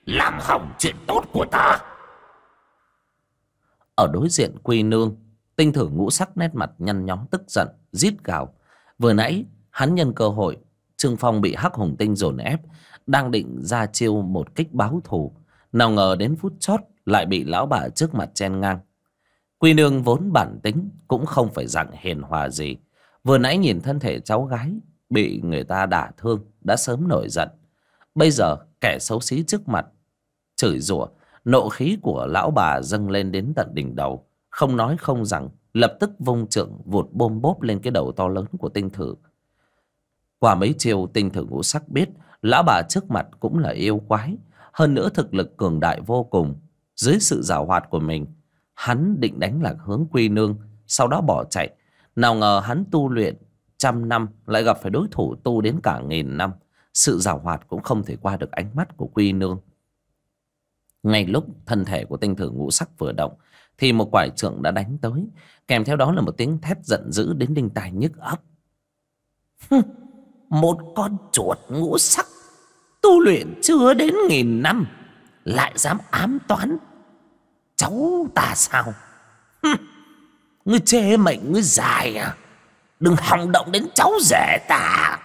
làm hỏng chuyện tốt của ta. Ở đối diện Quy Nương, Tinh Thử Ngũ Sắc nét mặt nhăn nhó tức giận, rít gào. Vừa nãy hắn nhân cơ hội Trương Phong bị Hắc Hùng Tinh dồn ép, đang định ra chiêu một kích báo thù, nào ngờ đến phút chót lại bị lão bà trước mặt chen ngang. Quy Nương vốn bản tính cũng không phải dạng hiền hòa gì, vừa nãy nhìn thân thể cháu gái bị người ta đả thương đã sớm nổi giận. Bây giờ kẻ xấu xí trước mặt chửi rủa, nộ khí của lão bà dâng lên đến tận đỉnh đầu, không nói không rằng lập tức vung trượng vụt bôm bốp lên cái đầu to lớn của Tinh Thử. Qua mấy chiêu, Tinh Thử Ngũ Sắc biết lão bà trước mặt cũng là yêu quái, hơn nữa thực lực cường đại vô cùng. Dưới sự giảo hoạt của mình, hắn định đánh lạc hướng Quy Nương, sau đó bỏ chạy. Nào ngờ hắn tu luyện 100 năm lại gặp phải đối thủ tu đến cả 1000 năm, sự giảo hoạt cũng không thể qua được ánh mắt của Quy Nương. Ngay lúc thân thể của Tinh Thử Ngũ Sắc vừa động thì một quải trượng đã đánh tới, kèm theo đó là một tiếng thét giận dữ đến đinh tai nhức óc. Một con chuột ngũ sắc tu luyện chưa đến 1000 năm lại dám ám toán cháu ta sao? Ngươi chê mệnh ngươi dài à? Đừng hòng động đến cháu rể ta.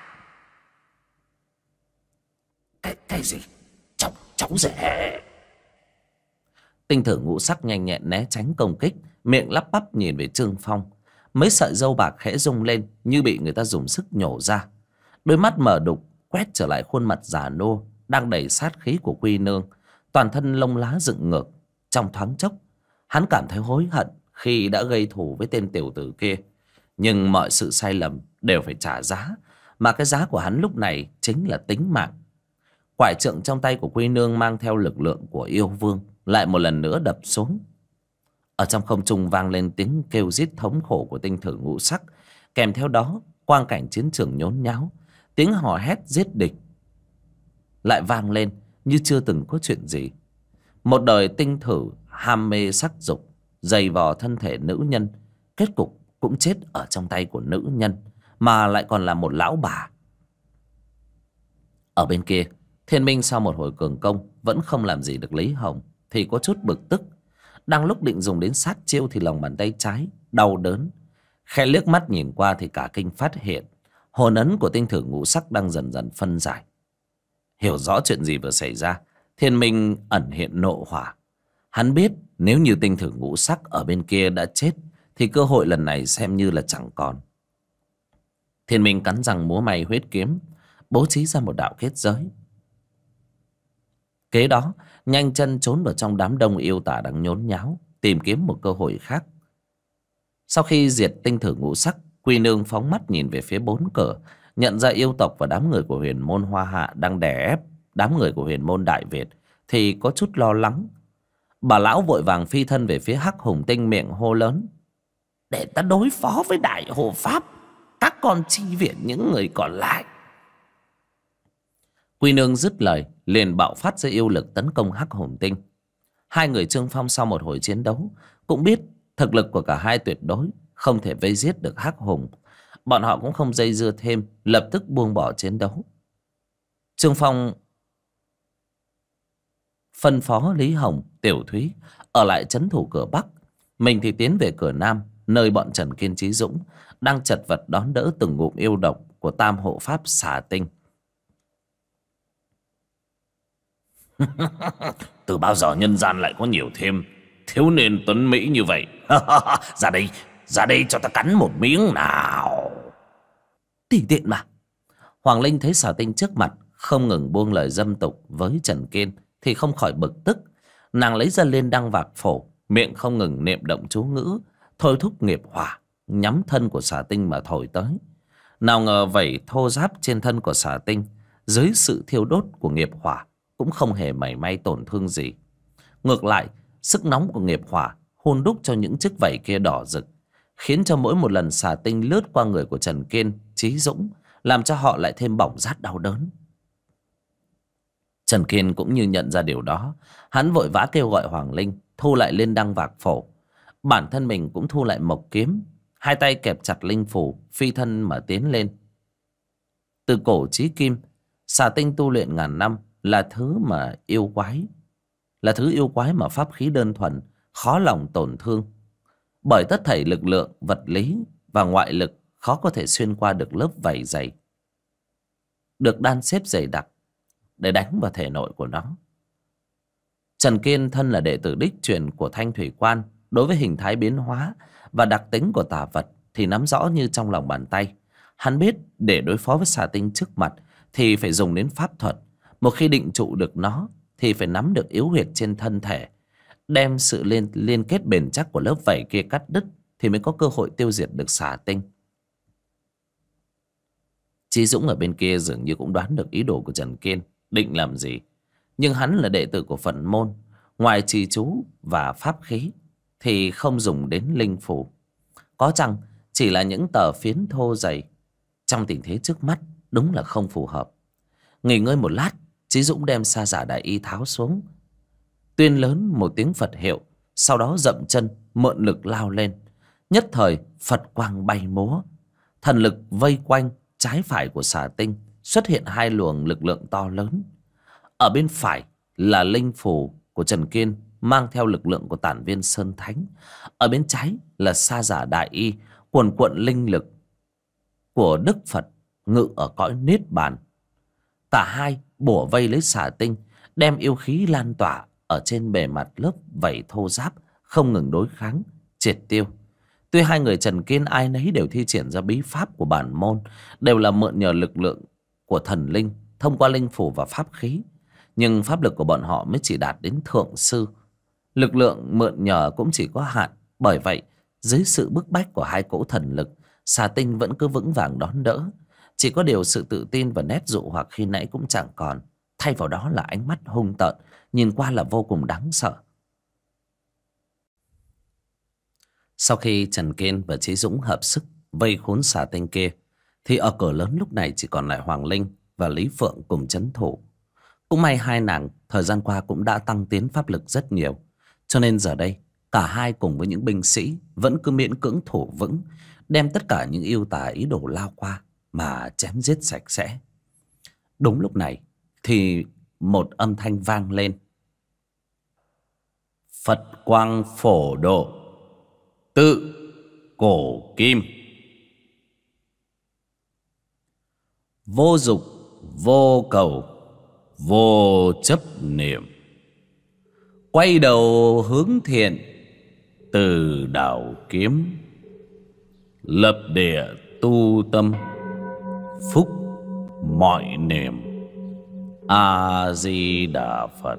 Cái gì? Cháu rể? Tinh Thử Ngũ Sắc nhanh nhẹn né tránh công kích, miệng lắp bắp nhìn về Trương Phong. Mấy sợi râu bạc khẽ rung lên như bị người ta dùng sức nhổ ra. Đôi mắt mở đục quét trở lại khuôn mặt già nua đang đầy sát khí của Quy Nương, toàn thân lông lá dựng ngược. Trong thoáng chốc hắn cảm thấy hối hận khi đã gây thù với tên tiểu tử kia, nhưng mọi sự sai lầm đều phải trả giá, mà cái giá của hắn lúc này chính là tính mạng. Quải trượng trong tay của Quy Nương mang theo lực lượng của yêu vương lại một lần nữa đập xuống. Ở trong không trung vang lên tiếng kêu rít thống khổ của Tinh Thử Ngũ Sắc, kèm theo đó quang cảnh chiến trường nhốn nháo, tiếng hò hét giết địch lại vang lên như chưa từng có chuyện gì. Một đời Tinh Thử ham mê sắc dục, dày vò thân thể nữ nhân, kết cục cũng chết ở trong tay của nữ nhân, mà lại còn là một lão bà. Ở bên kia, Thiên Minh sau một hồi cường công vẫn không làm gì được Lý Hồng, thì có chút bực tức. Đang lúc định dùng đến sát chiêu thì lòng bàn tay trái đau đớn, khẽ liếc mắt nhìn qua thì cả kinh phát hiện hồn ấn của Tinh Thử Ngũ Sắc đang dần dần phân giải. Hiểu rõ chuyện gì vừa xảy ra, Thiên Minh ẩn hiện nộ hỏa. Hắn biết nếu như Tinh Thử Ngũ Sắc ở bên kia đã chết thì cơ hội lần này xem như là chẳng còn. Thiên Minh cắn răng múa may huyết kiếm, bố trí ra một đạo kết giới. Kế đó nhanh chân trốn vào trong đám đông yêu tả đang nhốn nháo, tìm kiếm một cơ hội khác. Sau khi diệt Tinh Thử Ngũ Sắc, Quy Nương phóng mắt nhìn về phía bốn cửa, nhận ra yêu tộc và đám người của huyền môn Hoa Hạ đang đè ép đám người của huyền môn Đại Việt, thì có chút lo lắng. Bà lão vội vàng phi thân về phía Hắc Hùng Tinh, miệng hô lớn: để ta đối phó với Đại Hộ Pháp, các con chi viện những người còn lại. Quy Nương dứt lời liền bạo phát ra yêu lực tấn công Hắc Hùng Tinh. Hai người Trương Phong sau một hồi chiến đấu cũng biết thực lực của cả hai tuyệt đối không thể vây giết được Hắc Hùng. Bọn họ cũng không dây dưa thêm, lập tức buông bỏ chiến đấu. Trương Phong phân phó Lý Hồng, Tiểu Thúy ở lại trấn thủ cửa Bắc, mình thì tiến về cửa Nam, nơi bọn Trần Kiên, Chí Dũng đang chật vật đón đỡ từng ngụm yêu độc của Tam Hộ Pháp Xà Tinh. Từ bao giờ nhân gian lại có nhiều thêm thiếu niên tuấn mỹ như vậy? Ra đây cho ta cắn một miếng nào. Tùy tiện mà. Hoàng Linh thấy Xà Tinh trước mặt không ngừng buông lời dâm tục với Trần Kiên thì không khỏi bực tức. Nàng lấy ra Liên Đăng Vạc Phổ, miệng không ngừng niệm động chú ngữ, thôi thúc nghiệp hỏa nhắm thân của Xà Tinh mà thổi tới. Nào ngờ vảy thô ráp trên thân của Xà Tinh dưới sự thiêu đốt của nghiệp hỏa cũng không hề mảy may tổn thương gì. Ngược lại, sức nóng của nghiệp hỏa hun đúc cho những chiếc vảy kia đỏ rực, khiến cho mỗi một lần Xà Tinh lướt qua người của Trần Kiên, Chí Dũng, làm cho họ lại thêm bỏng rát đau đớn. Trần Kiên cũng như nhận ra điều đó, hắn vội vã kêu gọi Hoàng Linh thu lại Liên Đăng Vạc Phổ. Bản thân mình cũng thu lại mộc kiếm, hai tay kẹp chặt linh phù, phi thân mà tiến lên. Từ cổ chí kim, Xà Tinh tu luyện ngàn năm, là thứ yêu quái mà pháp khí đơn thuần, khó lòng tổn thương. Bởi tất thảy lực lượng vật lý và ngoại lực khó có thể xuyên qua được lớp vảy dày được đan xếp dày đặc để đánh vào thể nội của nó. Trần Kiên thân là đệ tử đích truyền của Thanh Thủy Quan, đối với hình thái biến hóa và đặc tính của tà vật thì nắm rõ như trong lòng bàn tay. Hắn biết để đối phó với xà tinh trước mặt thì phải dùng đến pháp thuật. Một khi định trụ được nó thì phải nắm được yếu huyệt trên thân thể, đem sự liên kết bền chắc của lớp vảy kia cắt đứt thì mới có cơ hội tiêu diệt được xà tinh. Chí Dũng ở bên kia dường như cũng đoán được ý đồ của Trần Kiên định làm gì. Nhưng hắn là đệ tử của Phật môn, ngoài trì chú và pháp khí thì không dùng đến linh phù. Có chăng chỉ là những tờ phiến thô dày. Trong tình thế trước mắt đúng là không phù hợp. Nghỉ ngơi một lát, Chí Dũng đem Sa Giả Đại Y tháo xuống, tuyên lớn một tiếng Phật hiệu, sau đó dậm chân mượn lực lao lên. Nhất thời Phật quang bay múa, thần lực vây quanh trái phải của xà tinh, xuất hiện hai luồng lực lượng to lớn. Ở bên phải là linh phù của Trần Kiên mang theo lực lượng của Tản Viên Sơn Thánh. Ở bên trái là Sa Giả Đại Y cuồn cuộn linh lực của Đức Phật ngự ở cõi Niết Bàn. Cả hai bủa vây lấy xà tinh, đem yêu khí lan tỏa ở trên bề mặt lớp vảy thô ráp, không ngừng đối kháng triệt tiêu. Tuy hai người Trần Kiên ai nấy đều thi triển ra bí pháp của bản môn, đều là mượn nhờ lực lượng của thần linh thông qua linh phủ và pháp khí, nhưng pháp lực của bọn họ mới chỉ đạt đến thượng sư. Lực lượng mượn nhờ cũng chỉ có hạn. Bởi vậy dưới sự bức bách của hai cỗ thần lực, xà tinh vẫn cứ vững vàng đón đỡ. Chỉ có điều sự tự tin và nét dụ hoặc khi nãy cũng chẳng còn, thay vào đó là ánh mắt hung tợn, nhìn qua là vô cùng đáng sợ. Sau khi Trần Kiên và Chí Dũng hợp sức vây khốn xà tinh kia, thì ở cửa lớn lúc này chỉ còn lại Hoàng Linh và Lý Phượng cùng trấn thủ. Cũng may hai nàng thời gian qua cũng đã tăng tiến pháp lực rất nhiều, cho nên giờ đây cả hai cùng với những binh sĩ vẫn cứ miễn cưỡng thủ vững, đem tất cả những yêu tà ý đồ lao qua mà chém giết sạch sẽ. Đúng lúc này thì một âm thanh vang lên: Phật quang phổ độ, tự cổ kim, vô dục vô cầu, vô chấp niệm, quay đầu hướng thiện, từ đạo kiếm, lập địa tu tâm, phúc mọi niềm, A Di Đà Phật.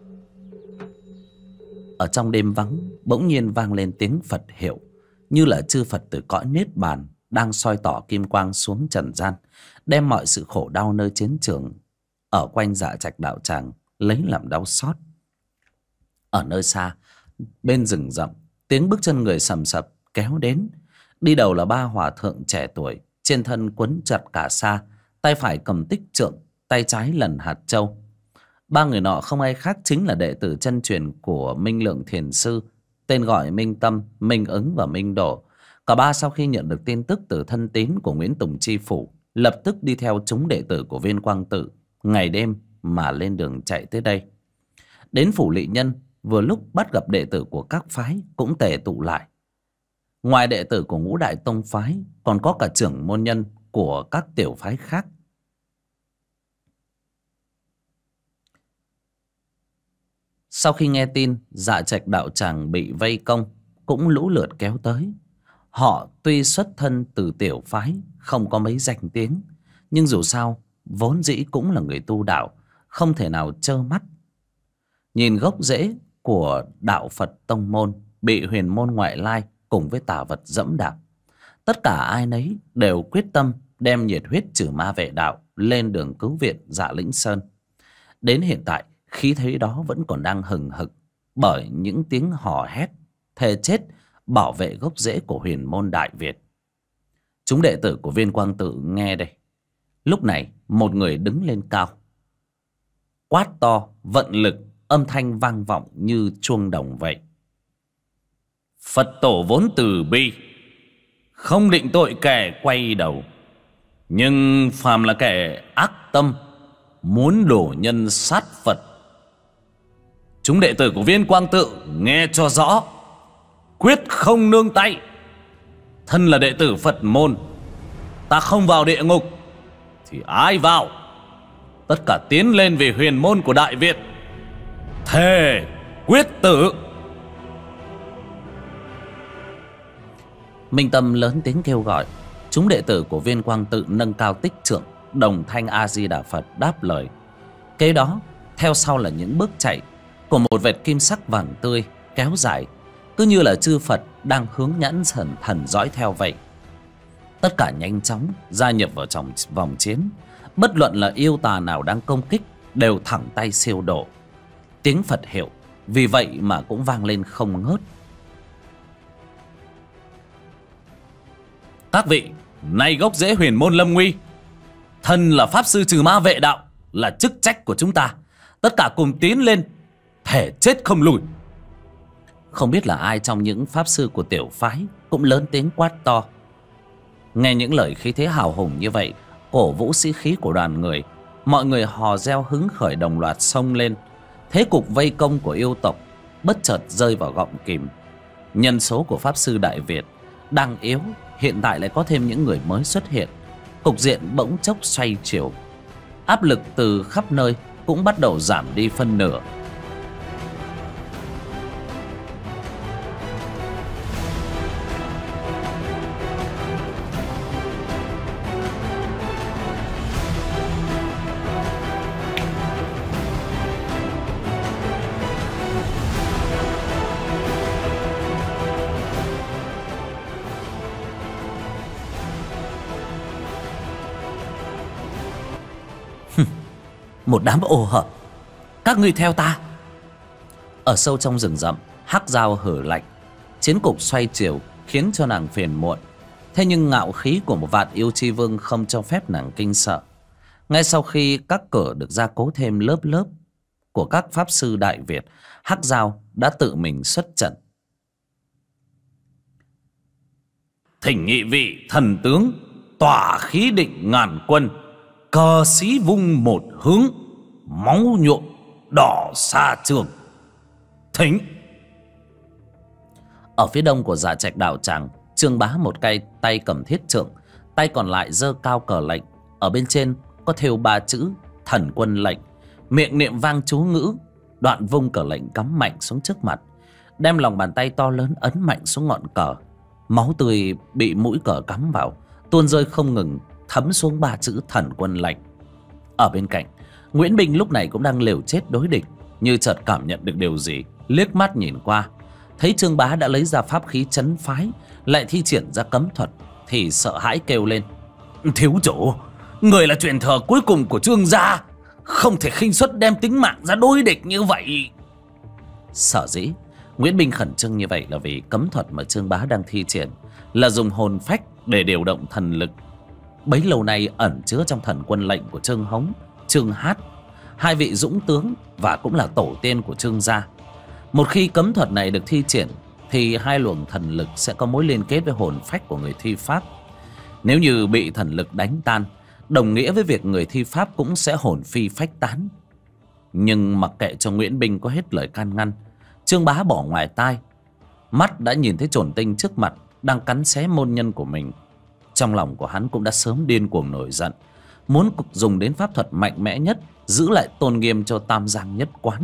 Ở trong đêm vắng bỗng nhiên vang lên tiếng Phật hiệu, như là chư Phật từ cõi Niết Bàn đang soi tỏ kim quang xuống trần gian, đem mọi sự khổ đau nơi chiến trường ở quanh Dạ Trạch đạo tràng lấy làm đau xót. Ở nơi xa bên rừng rậm, tiếng bước chân người sầm sập kéo đến. Đi đầu là ba hòa thượng trẻ tuổi, trên thân quấn chặt cả sa, tay phải cầm tích trượng, tay trái lần hạt châu. Ba người nọ không ai khác chính là đệ tử chân truyền của Minh Lượng Thiền Sư, tên gọi Minh Tâm, Minh Ứng và Minh Độ. Cả ba sau khi nhận được tin tức từ thân tín của Nguyễn Tùng Chi Phủ, lập tức đi theo chúng đệ tử của Viên Quang Tự, ngày đêm mà lên đường chạy tới đây. Đến phủ Lỵ Nhân, vừa lúc bắt gặp đệ tử của các phái cũng tề tụ lại. Ngoài đệ tử của Ngũ Đại Tông phái, còn có cả trưởng môn nhân của các tiểu phái khác. Sau khi nghe tin Dạ Trạch đạo tràng bị vây công, cũng lũ lượt kéo tới. Họ tuy xuất thân từ tiểu phái, không có mấy danh tiếng, nhưng dù sao vốn dĩ cũng là người tu đạo, không thể nào trơ mắt nhìn gốc rễ của đạo Phật tông môn bị huyền môn ngoại lai cùng với tà vật dẫm đạp. Tất cả ai nấy đều quyết tâm đem nhiệt huyết trừ ma vệ đạo lên đường cứu viện Dạ Lĩnh Sơn. Đến hiện tại khí thế đó vẫn còn đang hừng hực bởi những tiếng hò hét thề chết bảo vệ gốc rễ của huyền môn Đại Việt. Chúng đệ tử của Viên Quang Tự nghe đây. Lúc này một người đứng lên cao, quát to vận lực, âm thanh vang vọng như chuông đồng vậy: Phật tổ vốn từ bi, không định tội kẻ quay đầu, nhưng phàm là kẻ ác tâm, muốn đổ nhân sát Phật. Chúng đệ tử của Viên Quang Tự nghe cho rõ, quyết không nương tay. Thân là đệ tử Phật môn, ta không vào địa ngục thì ai vào? Tất cả tiến lên về huyền môn của Đại Việt, thề quyết tử. Minh Tâm lớn tiếng kêu gọi. Chúng đệ tử của Viên Quang Tự nâng cao tích trượng, đồng thanh A Di Đà Phật đáp lời. Kế đó theo sau là những bước chạy của một vệt kim sắc vàng tươi kéo dài, cứ như là chư Phật đang hướng nhãn thần dõi theo vậy. Tất cả nhanh chóng gia nhập vào trong vòng chiến. Bất luận là yêu tà nào đang công kích đều thẳng tay siêu độ. Tiếng Phật hiệu vì vậy mà cũng vang lên không ngớt. Các vị, nay gốc rễ huyền môn lâm nguy, thân là pháp sư trừ ma vệ đạo, là chức trách của chúng ta. Tất cả cùng tiến lên, thể chết không lùi. Không biết là ai trong những pháp sư của tiểu phái cũng lớn tiếng quát to. Nghe những lời khí thế hào hùng như vậy, cổ vũ sĩ khí của đoàn người, mọi người hò reo hứng khởi đồng loạt xông lên. Thế cục vây công của yêu tộc bất chợt rơi vào gọng kìm. Nhân số của pháp sư Đại Việt đang yếu, hiện tại lại có thêm những người mới xuất hiện. Cục diện bỗng chốc xoay chiều. Áp lực từ khắp nơi cũng bắt đầu giảm đi phân nửa. Một đám ô hợp, các ngươi theo ta. Ở sâu trong rừng rậm, Hắc Dao hử lạnh. Chiến cục xoay chiều khiến cho nàng phiền muộn. Thế nhưng ngạo khí của một vạn yêu chi vương không cho phép nàng kinh sợ. Ngay sau khi các cửa được gia cố thêm lớp lớp của các pháp sư Đại Việt, Hắc Dao đã tự mình xuất trận. Thỉnh nhị vị thần tướng tỏa khí định ngàn quân, cờ sĩ vung một hướng, máu nhuộm đỏ xa trường. Thính. Ở phía đông của Dạ Trạch đạo tràng, Trương Bá một cái tay cầm thiết trượng, tay còn lại giơ cao cờ lệnh. Ở bên trên có thêu 3 chữ thần quân lệnh, miệng niệm vang chú ngữ, đoạn vung cờ lệnh cắm mạnh xuống trước mặt, đem lòng bàn tay to lớn ấn mạnh xuống ngọn cờ. Máu tươi bị mũi cờ cắm vào tuôn rơi không ngừng, thấm xuống 3 chữ thần quân lệnh. Ở bên cạnh, Nguyễn Bình lúc này cũng đang liều chết đối địch, như chợt cảm nhận được điều gì, liếc mắt nhìn qua, thấy Trương Bá đã lấy ra pháp khí trấn phái, lại thi triển ra cấm thuật, thì sợ hãi kêu lên: thiếu chủ, người là truyền thừa cuối cùng của Trương gia, không thể khinh suất đem tính mạng ra đối địch như vậy. Sở dĩ Nguyễn Bình khẩn trương như vậy là vì cấm thuật mà Trương Bá đang thi triển là dùng hồn phách để điều động thần lực bấy lâu nay ẩn chứa trong thần quân lệnh của Trương Hống, Trương Hát, hai vị dũng tướng và cũng là tổ tiên của Trương gia. Một khi cấm thuật này được thi triển thì hai luồng thần lực sẽ có mối liên kết với hồn phách của người thi pháp. Nếu như bị thần lực đánh tan, đồng nghĩa với việc người thi pháp cũng sẽ hồn phi phách tán. Nhưng mặc kệ cho Nguyễn Bình có hết lời can ngăn, Trương Bá bỏ ngoài tai, mắt đã nhìn thấy Trồn Tinh trước mặt đang cắn xé môn nhân của mình. Trong lòng của hắn cũng đã sớm điên cuồng nổi giận, muốn dùng đến pháp thuật mạnh mẽ nhất giữ lại tôn nghiêm cho Tam Giang nhất quán.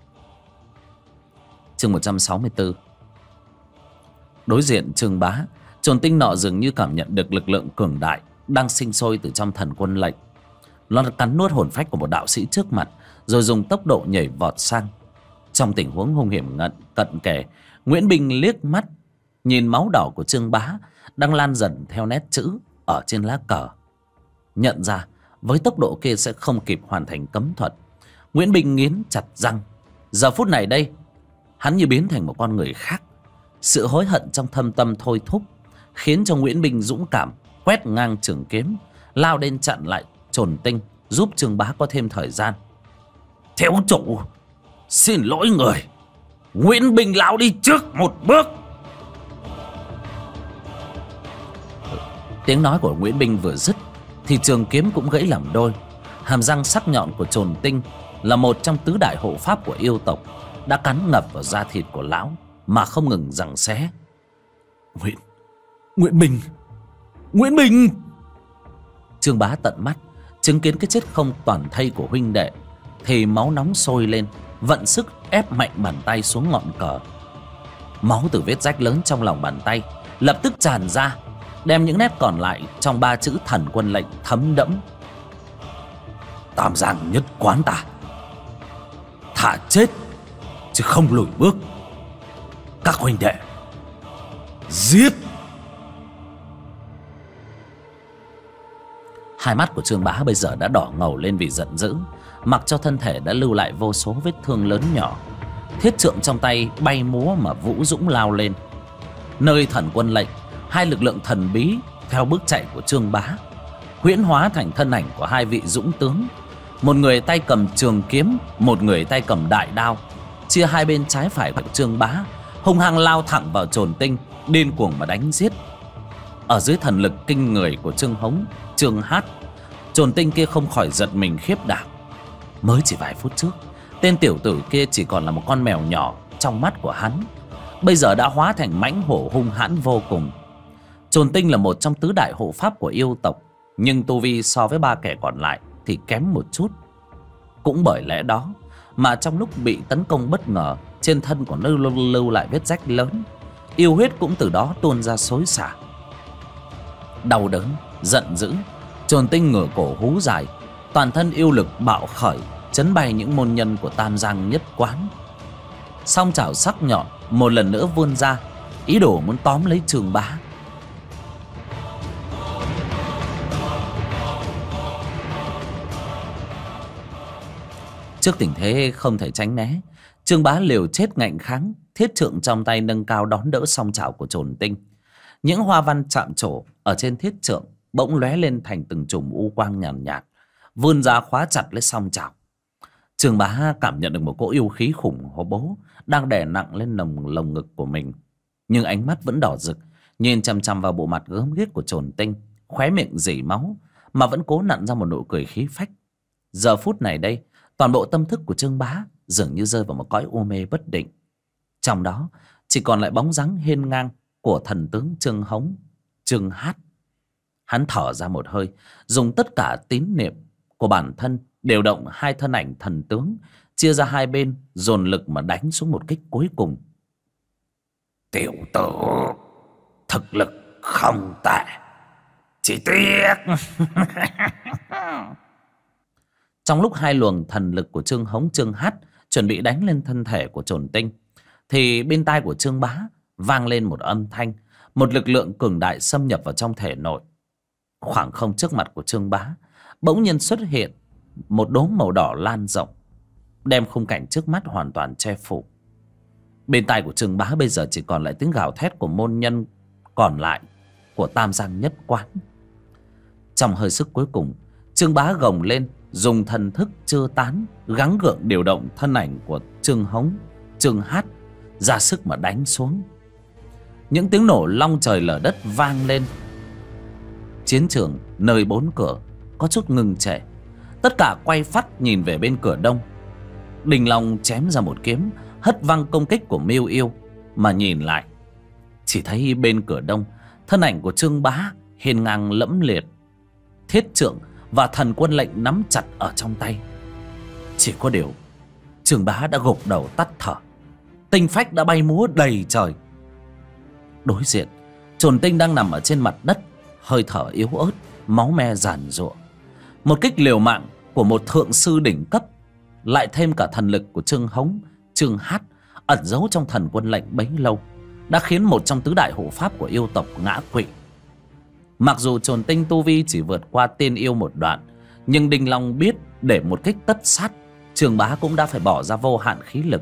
Chương 164. Đối diện Trương Bá, Trồn Tinh nọ dường như cảm nhận được lực lượng cường đại đang sinh sôi từ trong thần quân lệnh. Nó cắn nuốt hồn phách của một đạo sĩ trước mặt, rồi dùng tốc độ nhảy vọt sang. Trong tình huống hung hiểm cận kề, Nguyễn Bình liếc mắt nhìn máu đỏ của Trương Bá đang lan dần theo nét chữ ở trên lá cờ. Nhận ra với tốc độ kia sẽ không kịp hoàn thành cấm thuật, Nguyễn Bình nghiến chặt răng. Giờ phút này đây, hắn như biến thành một con người khác. Sự hối hận trong thâm tâm thôi thúc khiến cho Nguyễn Bình dũng cảm quét ngang trường kiếm, lao đến chặn lại Trồn Tinh, giúp Trương Bá có thêm thời gian. Thiếu chủ, xin lỗi người, Nguyễn Bình lao đi trước một bước. Tiếng nói của Nguyễn Bình vừa dứt thì trường kiếm cũng gãy làm đôi. Hàm răng sắc nhọn của Trồn Tinh là một trong tứ đại hộ pháp của yêu tộc, đã cắn ngập vào da thịt của lão mà không ngừng giằng xé. Nguyễn Bình! Nguyễn Bình! Trương Bá tận mắt chứng kiến cái chết không toàn thây của huynh đệ thì máu nóng sôi lên, vận sức ép mạnh bàn tay xuống ngọn cờ. Máu từ vết rách lớn trong lòng bàn tay lập tức tràn ra, đem những nét còn lại trong 3 chữ Thần Quân Lệnh thấm đẫm. Tam Giang Nhất Quán ta thà chết chứ không lùi bước. Các huynh đệ, giết! Hai mắt của Trương Bá bây giờ đã đỏ ngầu lên vì giận dữ, mặc cho thân thể đã lưu lại vô số vết thương lớn nhỏ. Thiết trượng trong tay bay múa mà vũ dũng lao lên. Nơi Thần Quân Lệnh, hai lực lượng thần bí theo bước chạy của Trương Bá huyễn hóa thành thân ảnh của hai vị dũng tướng. Một người tay cầm trường kiếm, một người tay cầm đại đao, chia hai bên trái phải của Trương Bá, hung hăng lao thẳng vào Trồn Tinh, điên cuồng mà đánh giết. Ở dưới thần lực kinh người của Trương Hống, Trương Hát, Trồn Tinh kia không khỏi giật mình khiếp đảm. Mới chỉ vài phút trước, tên tiểu tử kia chỉ còn là một con mèo nhỏ trong mắt của hắn, bây giờ đã hóa thành mãnh hổ hung hãn vô cùng. Trồn Tinh là một trong tứ đại hộ pháp của yêu tộc, nhưng tu vi so với 3 kẻ còn lại thì kém một chút. Cũng bởi lẽ đó mà trong lúc bị tấn công bất ngờ, trên thân còn lưu lại vết rách lớn, yêu huyết cũng từ đó tuôn ra xối xả. Đau đớn, giận dữ, Trồn Tinh ngửa cổ hú dài, toàn thân yêu lực bạo khởi, chấn bay những môn nhân của Tam Giang Nhất Quán. Song chảo sắc nhọn một lần nữa vươn ra, ý đồ muốn tóm lấy Trương Bá. Trước tình thế không thể tránh né, Trương Bá liều chết ngạnh kháng, thiết trượng trong tay nâng cao đón đỡ song chảo của Trồn Tinh. Những hoa văn chạm trổ ở trên thiết trượng bỗng lóe lên thành từng chùm u quang nhàn nhạt, vươn ra khóa chặt lấy song chảo. Trương Bá cảm nhận được một cỗ yêu khí khủng bố đang đè nặng lên lồng ngực của mình, nhưng ánh mắt vẫn đỏ rực, nhìn chằm chằm vào bộ mặt gớm ghiếc của Trồn Tinh, khóe miệng rỉ máu mà vẫn cố nặn ra một nụ cười khí phách. Giờ phút này đây, toàn bộ tâm thức của Trương Bá dường như rơi vào một cõi u mê bất định. Trong đó chỉ còn lại bóng dáng hiên ngang của thần tướng Trương Hống, Trương Hát. Hắn thở ra một hơi, dùng tất cả tín niệm của bản thân điều động hai thân ảnh thần tướng, chia ra hai bên, dồn lực mà đánh xuống một kích cuối cùng. Tiểu tử, thực lực không tệ, chỉ tiếc. Trong lúc hai luồng thần lực của Trương Hống, Trương Hát chuẩn bị đánh lên thân thể của Trồn Tinh, thì bên tai của Trương Bá vang lên một âm thanh, một lực lượng cường đại xâm nhập vào trong thể nội. Khoảng không trước mặt của Trương Bá bỗng nhiên xuất hiện một đốm màu đỏ lan rộng, đem khung cảnh trước mắt hoàn toàn che phủ. Bên tai của Trương Bá bây giờ chỉ còn lại tiếng gào thét của môn nhân còn lại của Tam Giang Nhất Quán. Trong hơi sức cuối cùng, Trương Bá gồng lên, dùng thần thức chưa tán, gắng gượng điều động thân ảnh của Trương Hống, Trương Hát ra sức mà đánh xuống. Những tiếng nổ long trời lở đất vang lên. Chiến trường nơi 4 cửa có chút ngừng trệ, tất cả quay phắt nhìn về bên cửa đông. Đình Long chém ra một kiếm, hất văng công kích của Miêu Yêu, mà nhìn lại chỉ thấy bên cửa đông thân ảnh của Trương Bá hiên ngang lẫm liệt, thiết trượng và thần quân lệnh nắm chặt ở trong tay. Chỉ có điều Trương Bá đã gục đầu tắt thở, tinh phách đã bay múa đầy trời. Đối diện, Trồn Tinh đang nằm ở trên mặt đất, hơi thở yếu ớt, máu me giàn giụa. Một kích liều mạng của một thượng sư đỉnh cấp, lại thêm cả thần lực của Trương Hống, Trương Hát ẩn giấu trong thần quân lệnh bấy lâu, đã khiến một trong tứ đại hộ pháp của yêu tộc ngã quỵ. Mặc dù Trồn Tinh tu vi chỉ vượt qua tiên yêu một đoạn, nhưng Đinh Long biết để một kích tất sát, Trương Bá cũng đã phải bỏ ra vô hạn khí lực.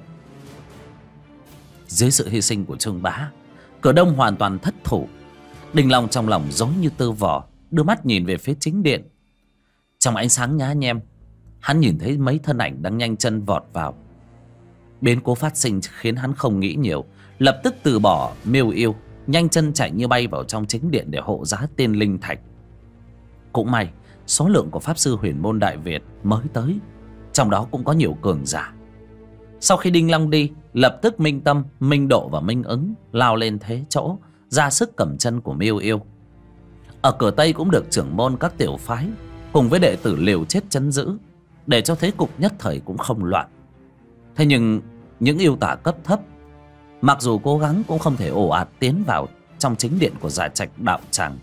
Dưới sự hy sinh của Trương Bá, cửa đông hoàn toàn thất thủ. Đinh Long trong lòng rối như tơ vò, đưa mắt nhìn về phía chính điện. Trong ánh sáng nhá nhem, hắn nhìn thấy mấy thân ảnh đang nhanh chân vọt vào. Biến cố phát sinh khiến hắn không nghĩ nhiều, lập tức từ bỏ Miêu Yêu, nhanh chân chạy như bay vào trong chính điện để hộ giá tiên linh thạch. Cũng may số lượng của pháp sư huyền môn Đại Việt mới tới, trong đó cũng có nhiều cường giả. Sau khi Đinh Long đi, lập tức Minh Tâm, Minh Độ và Minh Ứng lao lên thế chỗ, ra sức cầm chân của Miêu Yêu. Ở cửa Tây cũng được trưởng môn các tiểu phái cùng với đệ tử liều chết trấn giữ, để cho thế cục nhất thời cũng không loạn. Thế nhưng những yêu tả cấp thấp mặc dù cố gắng cũng không thể ồ ạt tiến vào trong chính điện của Dạ Trạch đạo tràng.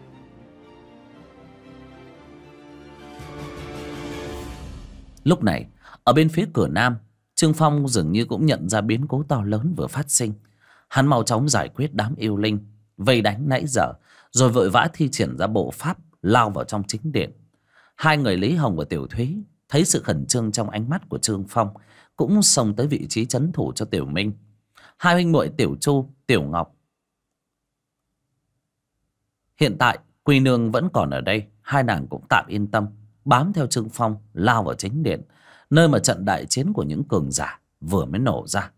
Lúc này ở bên phía cửa Nam, Trương Phong dường như cũng nhận ra biến cố to lớn vừa phát sinh. Hắn mau chóng giải quyết đám yêu linh vây đánh nãy giờ, rồi vội vã thi triển ra bộ pháp lao vào trong chính điện. Hai người Lý Hồng và Tiểu Thúy thấy sự khẩn trương trong ánh mắt của Trương Phong, cũng xông tới vị trí trấn thủ cho Tiểu Minh. Hai huynh muội Tiểu Chu, Tiểu Ngọc hiện tại Quy Nương vẫn còn ở đây, hai nàng cũng tạm yên tâm bám theo Trương Phong lao vào chính điện, nơi mà trận đại chiến của những cường giả vừa mới nổ ra.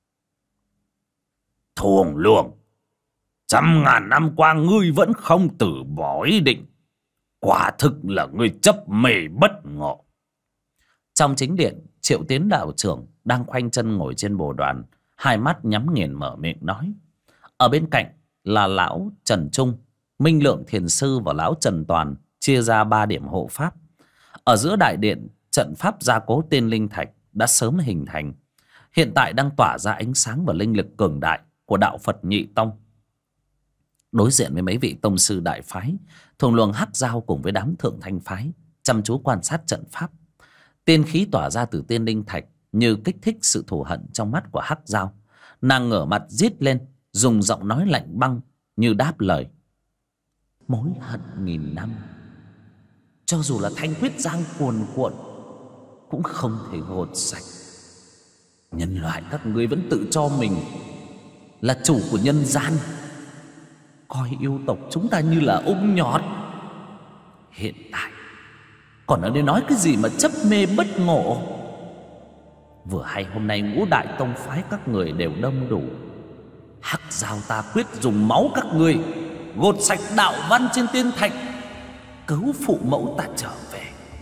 Thuồng luồng, trăm ngàn năm qua ngươi vẫn không từ bỏ ý định, quả thực là ngươi chấp mê bất ngộ. Trong chính điện, Triệu Tiến đạo trưởng đang khoanh chân ngồi trên bồ đoàn, hai mắt nhắm nghiền mở miệng nói. Ở bên cạnh là lão Trần Trung, Minh Lượng Thiền Sư và lão Trần Toàn chia ra 3 điểm hộ pháp. Ở giữa đại điện, trận pháp gia cố tiên linh thạch đã sớm hình thành, hiện tại đang tỏa ra ánh sáng và linh lực cường đại của đạo Phật Nhị Tông. Đối diện với mấy vị tông sư đại phái, thuồng luồng Hắc Giao cùng với đám thượng thanh phái chăm chú quan sát trận pháp. Tiên khí tỏa ra từ tiên linh thạch như kích thích sự thù hận trong mắt của Hắc Giao. Nàng ngửa mặt rít lên, dùng giọng nói lạnh băng như đáp lời. Mối hận nghìn năm, cho dù là thanh huyết giang cuồn cuộn, cũng không thể gột sạch. Nhân loại các ngươi vẫn tự cho mình là chủ của nhân gian, coi yêu tộc chúng ta như là ung nhọt. Hiện tại còn ở đây nói cái gì mà chấp mê bất ngộ. Vừa hay hôm nay ngũ đại tông phái các người đều đông đủ, Hắc Giao ta quyết dùng máu các người gột sạch đạo văn trên tiên thạch, cứu phụ mẫu ta trở về.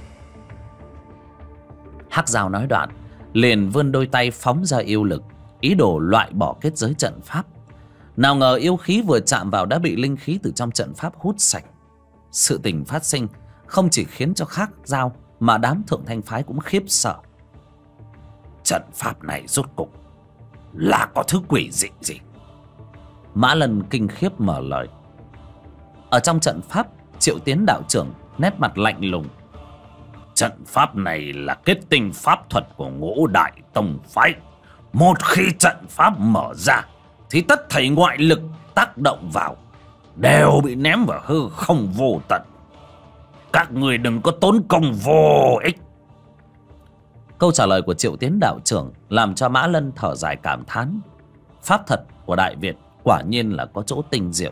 Hắc Giao nói đoạn liền vươn đôi tay phóng ra yêu lực, ý đồ loại bỏ kết giới trận pháp. Nào ngờ yêu khí vừa chạm vào đã bị linh khí từ trong trận pháp hút sạch. Sự tình phát sinh không chỉ khiến cho Hắc Giao mà đám thượng thanh phái cũng khiếp sợ. Trận pháp này rốt cục là có thứ quỷ dị gì? Mã Lân kinh khiếp mở lời. Ở trong trận pháp, Triệu Tiến đạo trưởng nét mặt lạnh lùng. Trận pháp này là kết tinh pháp thuật của ngũ đại tông phái. Một khi trận pháp mở ra thì tất thảy ngoại lực tác động vào đều bị ném vào hư không vô tận. Các người đừng có tốn công vô ích. Câu trả lời của Triệu Tiến đạo trưởng làm cho Mã Lân thở dài cảm thán. Pháp thuật của Đại Việt quả nhiên là có chỗ tinh diệu.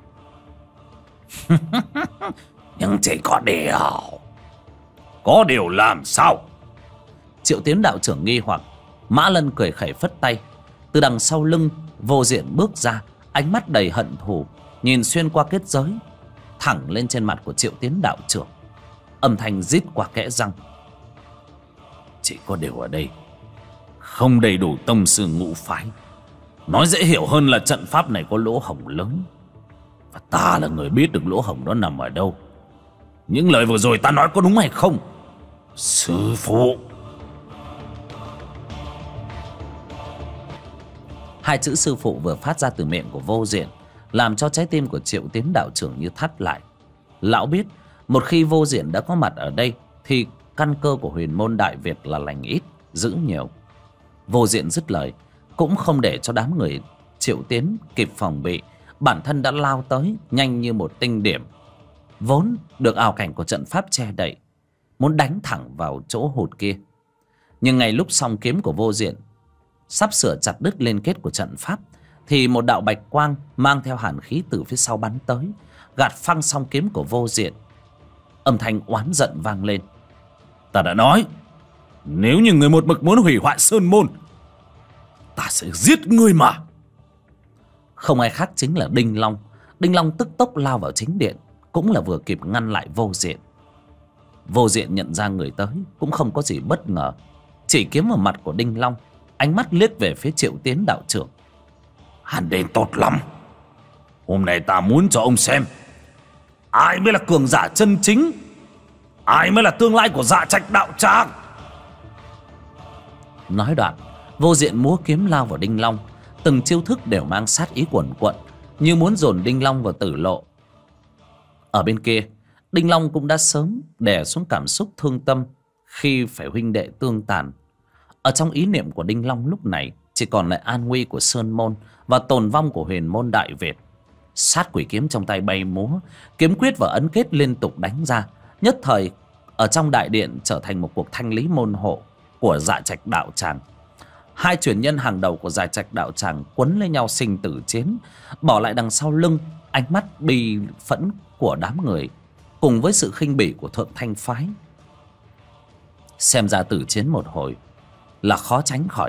Nhưng chỉ có điều. Có điều làm sao? Triệu Tiến đạo trưởng nghi hoặc. Mã Lân cười khẩy phất tay. Từ đằng sau lưng Vô Diện bước ra, ánh mắt đầy hận thù, nhìn xuyên qua kết giới thẳng lên trên mặt của Triệu Tiến đạo trưởng, âm thanh rít qua kẽ răng. Chỉ có điều ở đây không đầy đủ tông sư ngũ phái. Nói dễ hiểu hơn là trận pháp này có lỗ hổng lớn, và ta là người biết được lỗ hổng đó nằm ở đâu. Những lời vừa rồi ta nói có đúng hay không, sư phụ? Hai chữ sư phụ vừa phát ra từ miệng của Vô Diện làm cho trái tim của Triệu Tiến đạo trưởng như thắt lại. Lão biết một khi Vô Diện đã có mặt ở đây thì căn cơ của huyền môn Đại Việt là lành ít dữ nhiều. Vô Diện dứt lời cũng không để cho đám người Triệu Tiến kịp phòng bị, bản thân đã lao tới nhanh như một tinh điểm, vốn được ảo cảnh của trận pháp che đậy, muốn đánh thẳng vào chỗ hụt kia. Nhưng ngay lúc song kiếm của Vô Diện sắp sửa chặt đứt liên kết của trận pháp thì một đạo bạch quang mang theo hàn khí từ phía sau bắn tới, gạt phăng song kiếm của Vô Diện. Âm thanh oán giận vang lên. Ta đã nói, nếu như người một mực muốn hủy hoại sơn môn, ta sẽ giết ngươi mà. Không ai khác chính là Đinh Long. Đinh Long tức tốc lao vào chính điện, cũng là vừa kịp ngăn lại Vô Diện. Vô Diện nhận ra người tới cũng không có gì bất ngờ, chỉ kiếm vào mặt của Đinh Long, ánh mắt liếc về phía Triệu Tiến đạo trưởng. Hắn đến tốt lắm. Hôm nay ta muốn cho ông xem ai mới là cường giả chân chính, ai mới là tương lai của Dạ Trạch đạo tràng. Nói đoạn, Vô Diện múa kiếm lao vào Đinh Long, từng chiêu thức đều mang sát ý quần quận, như muốn dồn Đinh Long vào tử lộ. Ở bên kia, Đinh Long cũng đã sớm đè xuống cảm xúc thương tâm khi phải huynh đệ tương tàn. Ở trong ý niệm của Đinh Long lúc này chỉ còn lại an nguy của Sơn Môn và tồn vong của huyền môn Đại Việt. Sát quỷ kiếm trong tay bay múa, kiếm quyết và ấn kết liên tục đánh ra, nhất thời ở trong đại điện trở thành một cuộc thanh lý môn hộ của Dạ Trạch đạo tràng. Hai truyền nhân hàng đầu của Dạ Trạch đạo tràng quấn lấy nhau sinh tử chiến, bỏ lại đằng sau lưng ánh mắt bi phẫn của đám người cùng với sự khinh bỉ của Thượng Thanh phái. Xem ra tử chiến một hồi là khó tránh khỏi.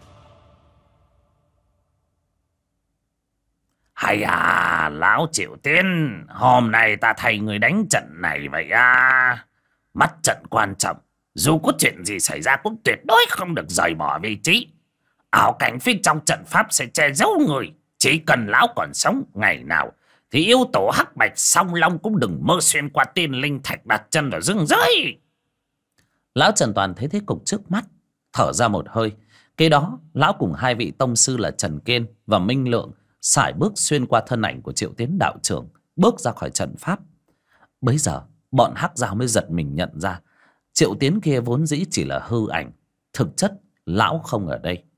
Hay à, lão Triệu Tiến, hôm nay ta thay người đánh trận này vậy à. Mắt trận quan trọng, dù có chuyện gì xảy ra cũng tuyệt đối không được rời bỏ vị trí. Ảo cảnh phía trong trận pháp sẽ che giấu người. Chỉ cần lão còn sống ngày nào thì yêu tổ hắc bạch song long cũng đừng mơ xuyên qua tiên linh thạch đặt chân vào rừng rơi. Lão Trần Toàn thấy thế cục trước mắt, thở ra một hơi. Kế đó lão cùng hai vị tông sư là Trần Kiên và Minh Lượng sải bước xuyên qua thân ảnh của Triệu Tiến đạo trưởng, bước ra khỏi trận pháp. Bấy giờ bọn hắc giao mới giật mình nhận ra Triệu Tiến kia vốn dĩ chỉ là hư ảnh, thực chất lão không ở đây.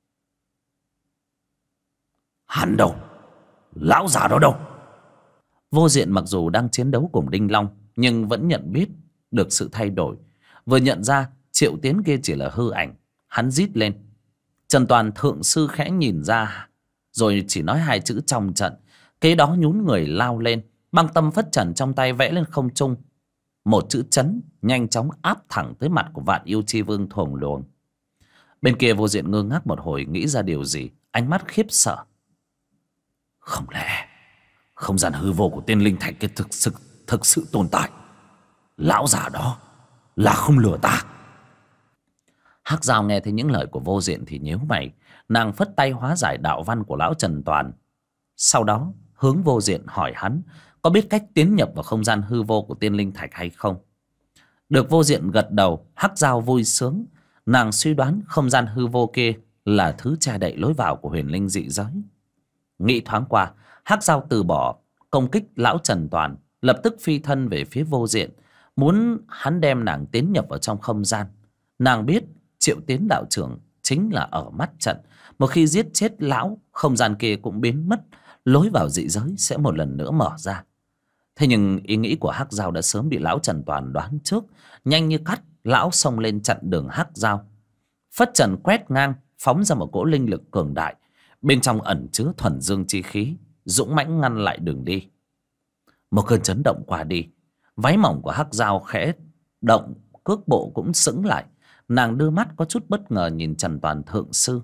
Hắn đâu? Lão già đó đâu? Vô Diện mặc dù đang chiến đấu cùng Đinh Long nhưng vẫn nhận biết được sự thay đổi. Vừa nhận ra Triệu Tiến kia chỉ là hư ảnh, hắn rít lên. Trần Toàn thượng sư khẽ nhìn ra rồi chỉ nói hai chữ trong trận. Kế đó nhún người lao lên, băng tâm phất trần trong tay vẽ lên không trung. Một chữ chấn nhanh chóng áp thẳng tới mặt của Vạn Yêu Chi Vương thuồng luồng. Bên kia Vô Diện ngơ ngác một hồi, nghĩ ra điều gì, ánh mắt khiếp sợ. Không lẽ không gian hư vô của tiên linh thạch kia thực sự tồn tại? Lão già đó là không lừa ta. Hắc Giao nghe thấy những lời của Vô Diện thì nhíu mày. Nàng phất tay hóa giải đạo văn của lão Trần Toàn, sau đó hướng Vô Diện hỏi hắn có biết cách tiến nhập vào không gian hư vô của tiên linh thạch hay không. Được Vô Diện gật đầu, Hắc Giao vui sướng. Nàng suy đoán không gian hư vô kia là thứ che đậy lối vào của huyền linh dị giới. Nghĩ thoáng qua, Hắc Giao từ bỏ công kích lão Trần Toàn, lập tức phi thân về phía Vô Diện, muốn hắn đem nàng tiến nhập vào trong không gian. Nàng biết Triệu Tiến đạo trưởng chính là ở mắt trận, một khi giết chết lão, không gian kia cũng biến mất, lối vào dị giới sẽ một lần nữa mở ra. Thế nhưng ý nghĩ của Hắc Giao đã sớm bị lão Trần Toàn đoán trước. Nhanh như cắt, lão xông lên chặn đường Hắc Giao. Phất trần quét ngang, phóng ra một cỗ linh lực cường đại, bên trong ẩn chứa thuần dương chi khí, dũng mãnh ngăn lại đường đi. Một cơn chấn động qua đi, váy mỏng của Hắc Giao khẽ động, cước bộ cũng sững lại. Nàng đưa mắt có chút bất ngờ nhìn Trần Toàn thượng sư.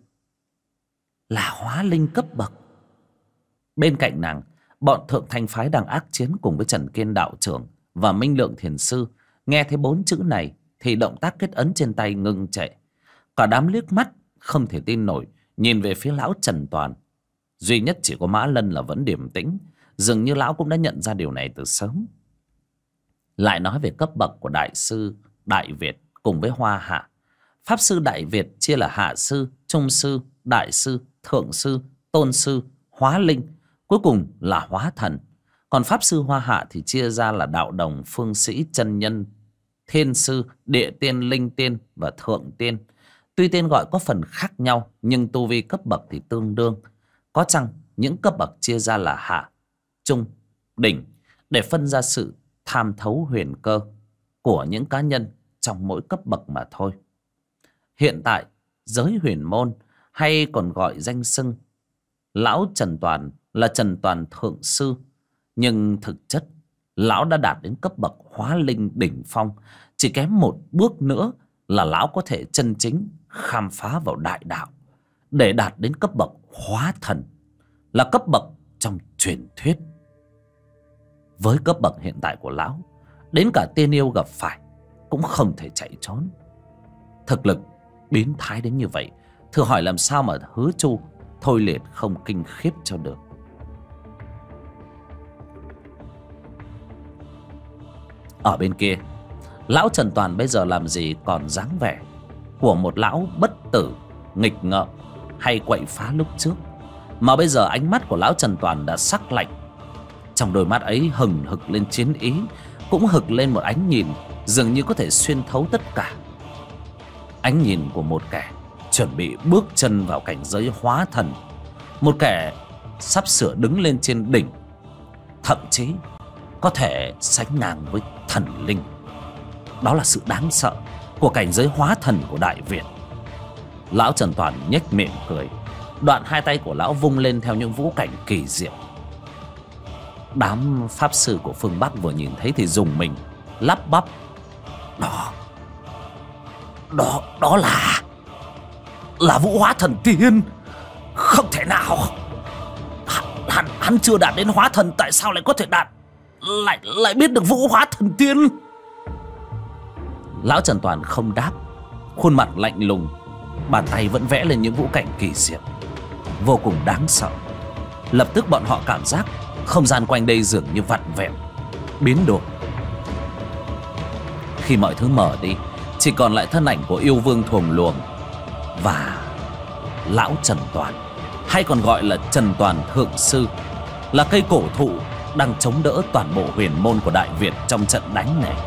Là hóa linh cấp bậc. Bên cạnh nàng, bọn Thượng Thanh phái đang ác chiến cùng với Trần Kiên đạo trưởng và Minh Lượng thiền sư. Nghe thấy 4 chữ này thì động tác kết ấn trên tay ngưng trệ. Cả đám liếc mắt không thể tin nổi nhìn về phía lão Trần Toàn. Duy nhất chỉ có Mã Lân là vẫn điềm tĩnh, dường như lão cũng đã nhận ra điều này từ sớm. Lại nói về cấp bậc của đại sư Đại Việt cùng với Hoa Hạ. Pháp sư Đại Việt chia là hạ sư, trung sư, đại sư, thượng sư, tôn sư, hóa linh, cuối cùng là hóa thần. Còn pháp sư Hoa Hạ thì chia ra là đạo đồng, phương sĩ, chân nhân, thiên sư, địa tiên, linh tiên và thượng tiên. Tuy tên gọi có phần khác nhau nhưng tu vi cấp bậc thì tương đương. Có chăng những cấp bậc chia ra là hạ, trung, đỉnh để phân ra sự tham thấu huyền cơ của những cá nhân trong mỗi cấp bậc mà thôi. Hiện tại giới huyền môn hay còn gọi danh xưng lão Trần Toàn là Trần Toàn thượng sư, nhưng thực chất lão đã đạt đến cấp bậc hóa linh đỉnh phong. Chỉ kém một bước nữa là lão có thể chân chính khám phá vào đại đạo để đạt đến cấp bậc hóa thần, là cấp bậc trong truyền thuyết. Với cấp bậc hiện tại của lão, đến cả tiên yêu gặp phải cũng không thể chạy trốn. Thực lực biến thái đến như vậy, thử hỏi làm sao mà Hứa Chu thôi liệt không kinh khiếp cho được. Ở bên kia, lão Trần Toàn bây giờ làm gì còn dáng vẻ của một lão bất tử nghịch ngợm hay quậy phá lúc trước, mà bây giờ ánh mắt của lão Trần Toàn đã sắc lạnh. Trong đôi mắt ấy hừng hực lên chiến ý, cũng hực lên một ánh nhìn dường như có thể xuyên thấu tất cả. Ánh nhìn của một kẻ chuẩn bị bước chân vào cảnh giới hóa thần, một kẻ sắp sửa đứng lên trên đỉnh, thậm chí có thể sánh ngang với thần linh. Đó là sự đáng sợ của cảnh giới hóa thần của Đại Việt. Lão Trần Toàn nhếch miệng cười, đoạn hai tay của lão vung lên theo những vũ cảnh kỳ diệu. Đám pháp sư của phương Bắc vừa nhìn thấy thì rùng mình, lắp bắp: Đó là Vũ Hóa Thần Tiên. Không thể nào. Hắn chưa đạt đến hóa thần, tại sao lại có thể đạt, lại biết được Vũ Hóa Thần Tiên? Lão Trần Toàn không đáp, khuôn mặt lạnh lùng, bàn tay vẫn vẽ lên những vũ cảnh kỳ diệu vô cùng đáng sợ. Lập tức bọn họ cảm giác không gian quanh đây dường như vặn vẹo, biến đổi. Khi mọi thứ mở đi, chỉ còn lại thân ảnh của yêu vương thuồng luồng và lão Trần Toàn, hay còn gọi là Trần Toàn Thượng Sư, là cây cổ thụ đang chống đỡ toàn bộ huyền môn của Đại Việt trong trận đánh này.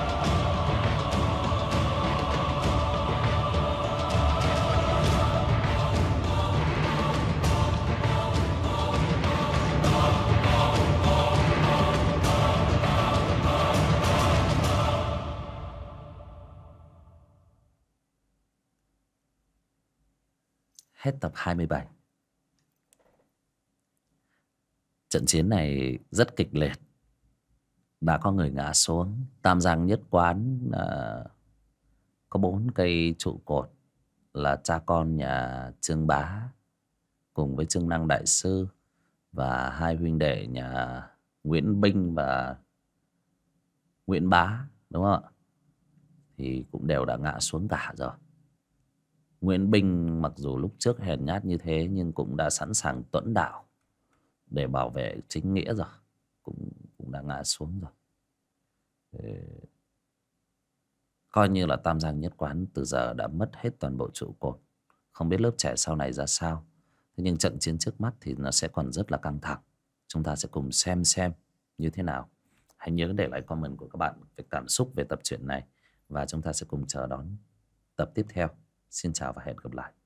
Hết tập 27. Trận chiến này rất kịch liệt, đã có người ngã xuống. Tam Giang Nhất Quán có 4 cây trụ cột là cha con nhà Trương Bá cùng với Trương Năng Đại Sư, và 2 huynh đệ nhà Nguyễn Binh và Nguyễn Bá, đúng không ạ? Thì cũng đều đã ngã xuống cả rồi. Nguyễn Binh mặc dù lúc trước hèn nhát như thế nhưng cũng đã sẵn sàng tuẫn đảo để bảo vệ chính nghĩa rồi, cũng đã ngã xuống rồi. Coi như là Tam Giang Nhất Quán từ giờ đã mất hết toàn bộ trụ cột. Không biết lớp trẻ sau này ra sao, thế nhưng trận chiến trước mắt thì nó sẽ còn rất là căng thẳng. Chúng ta sẽ cùng xem như thế nào. Hãy nhớ để lại comment của các bạn về cảm xúc về tập truyện này, và chúng ta sẽ cùng chờ đón tập tiếp theo. Xin chào và hẹn gặp lại.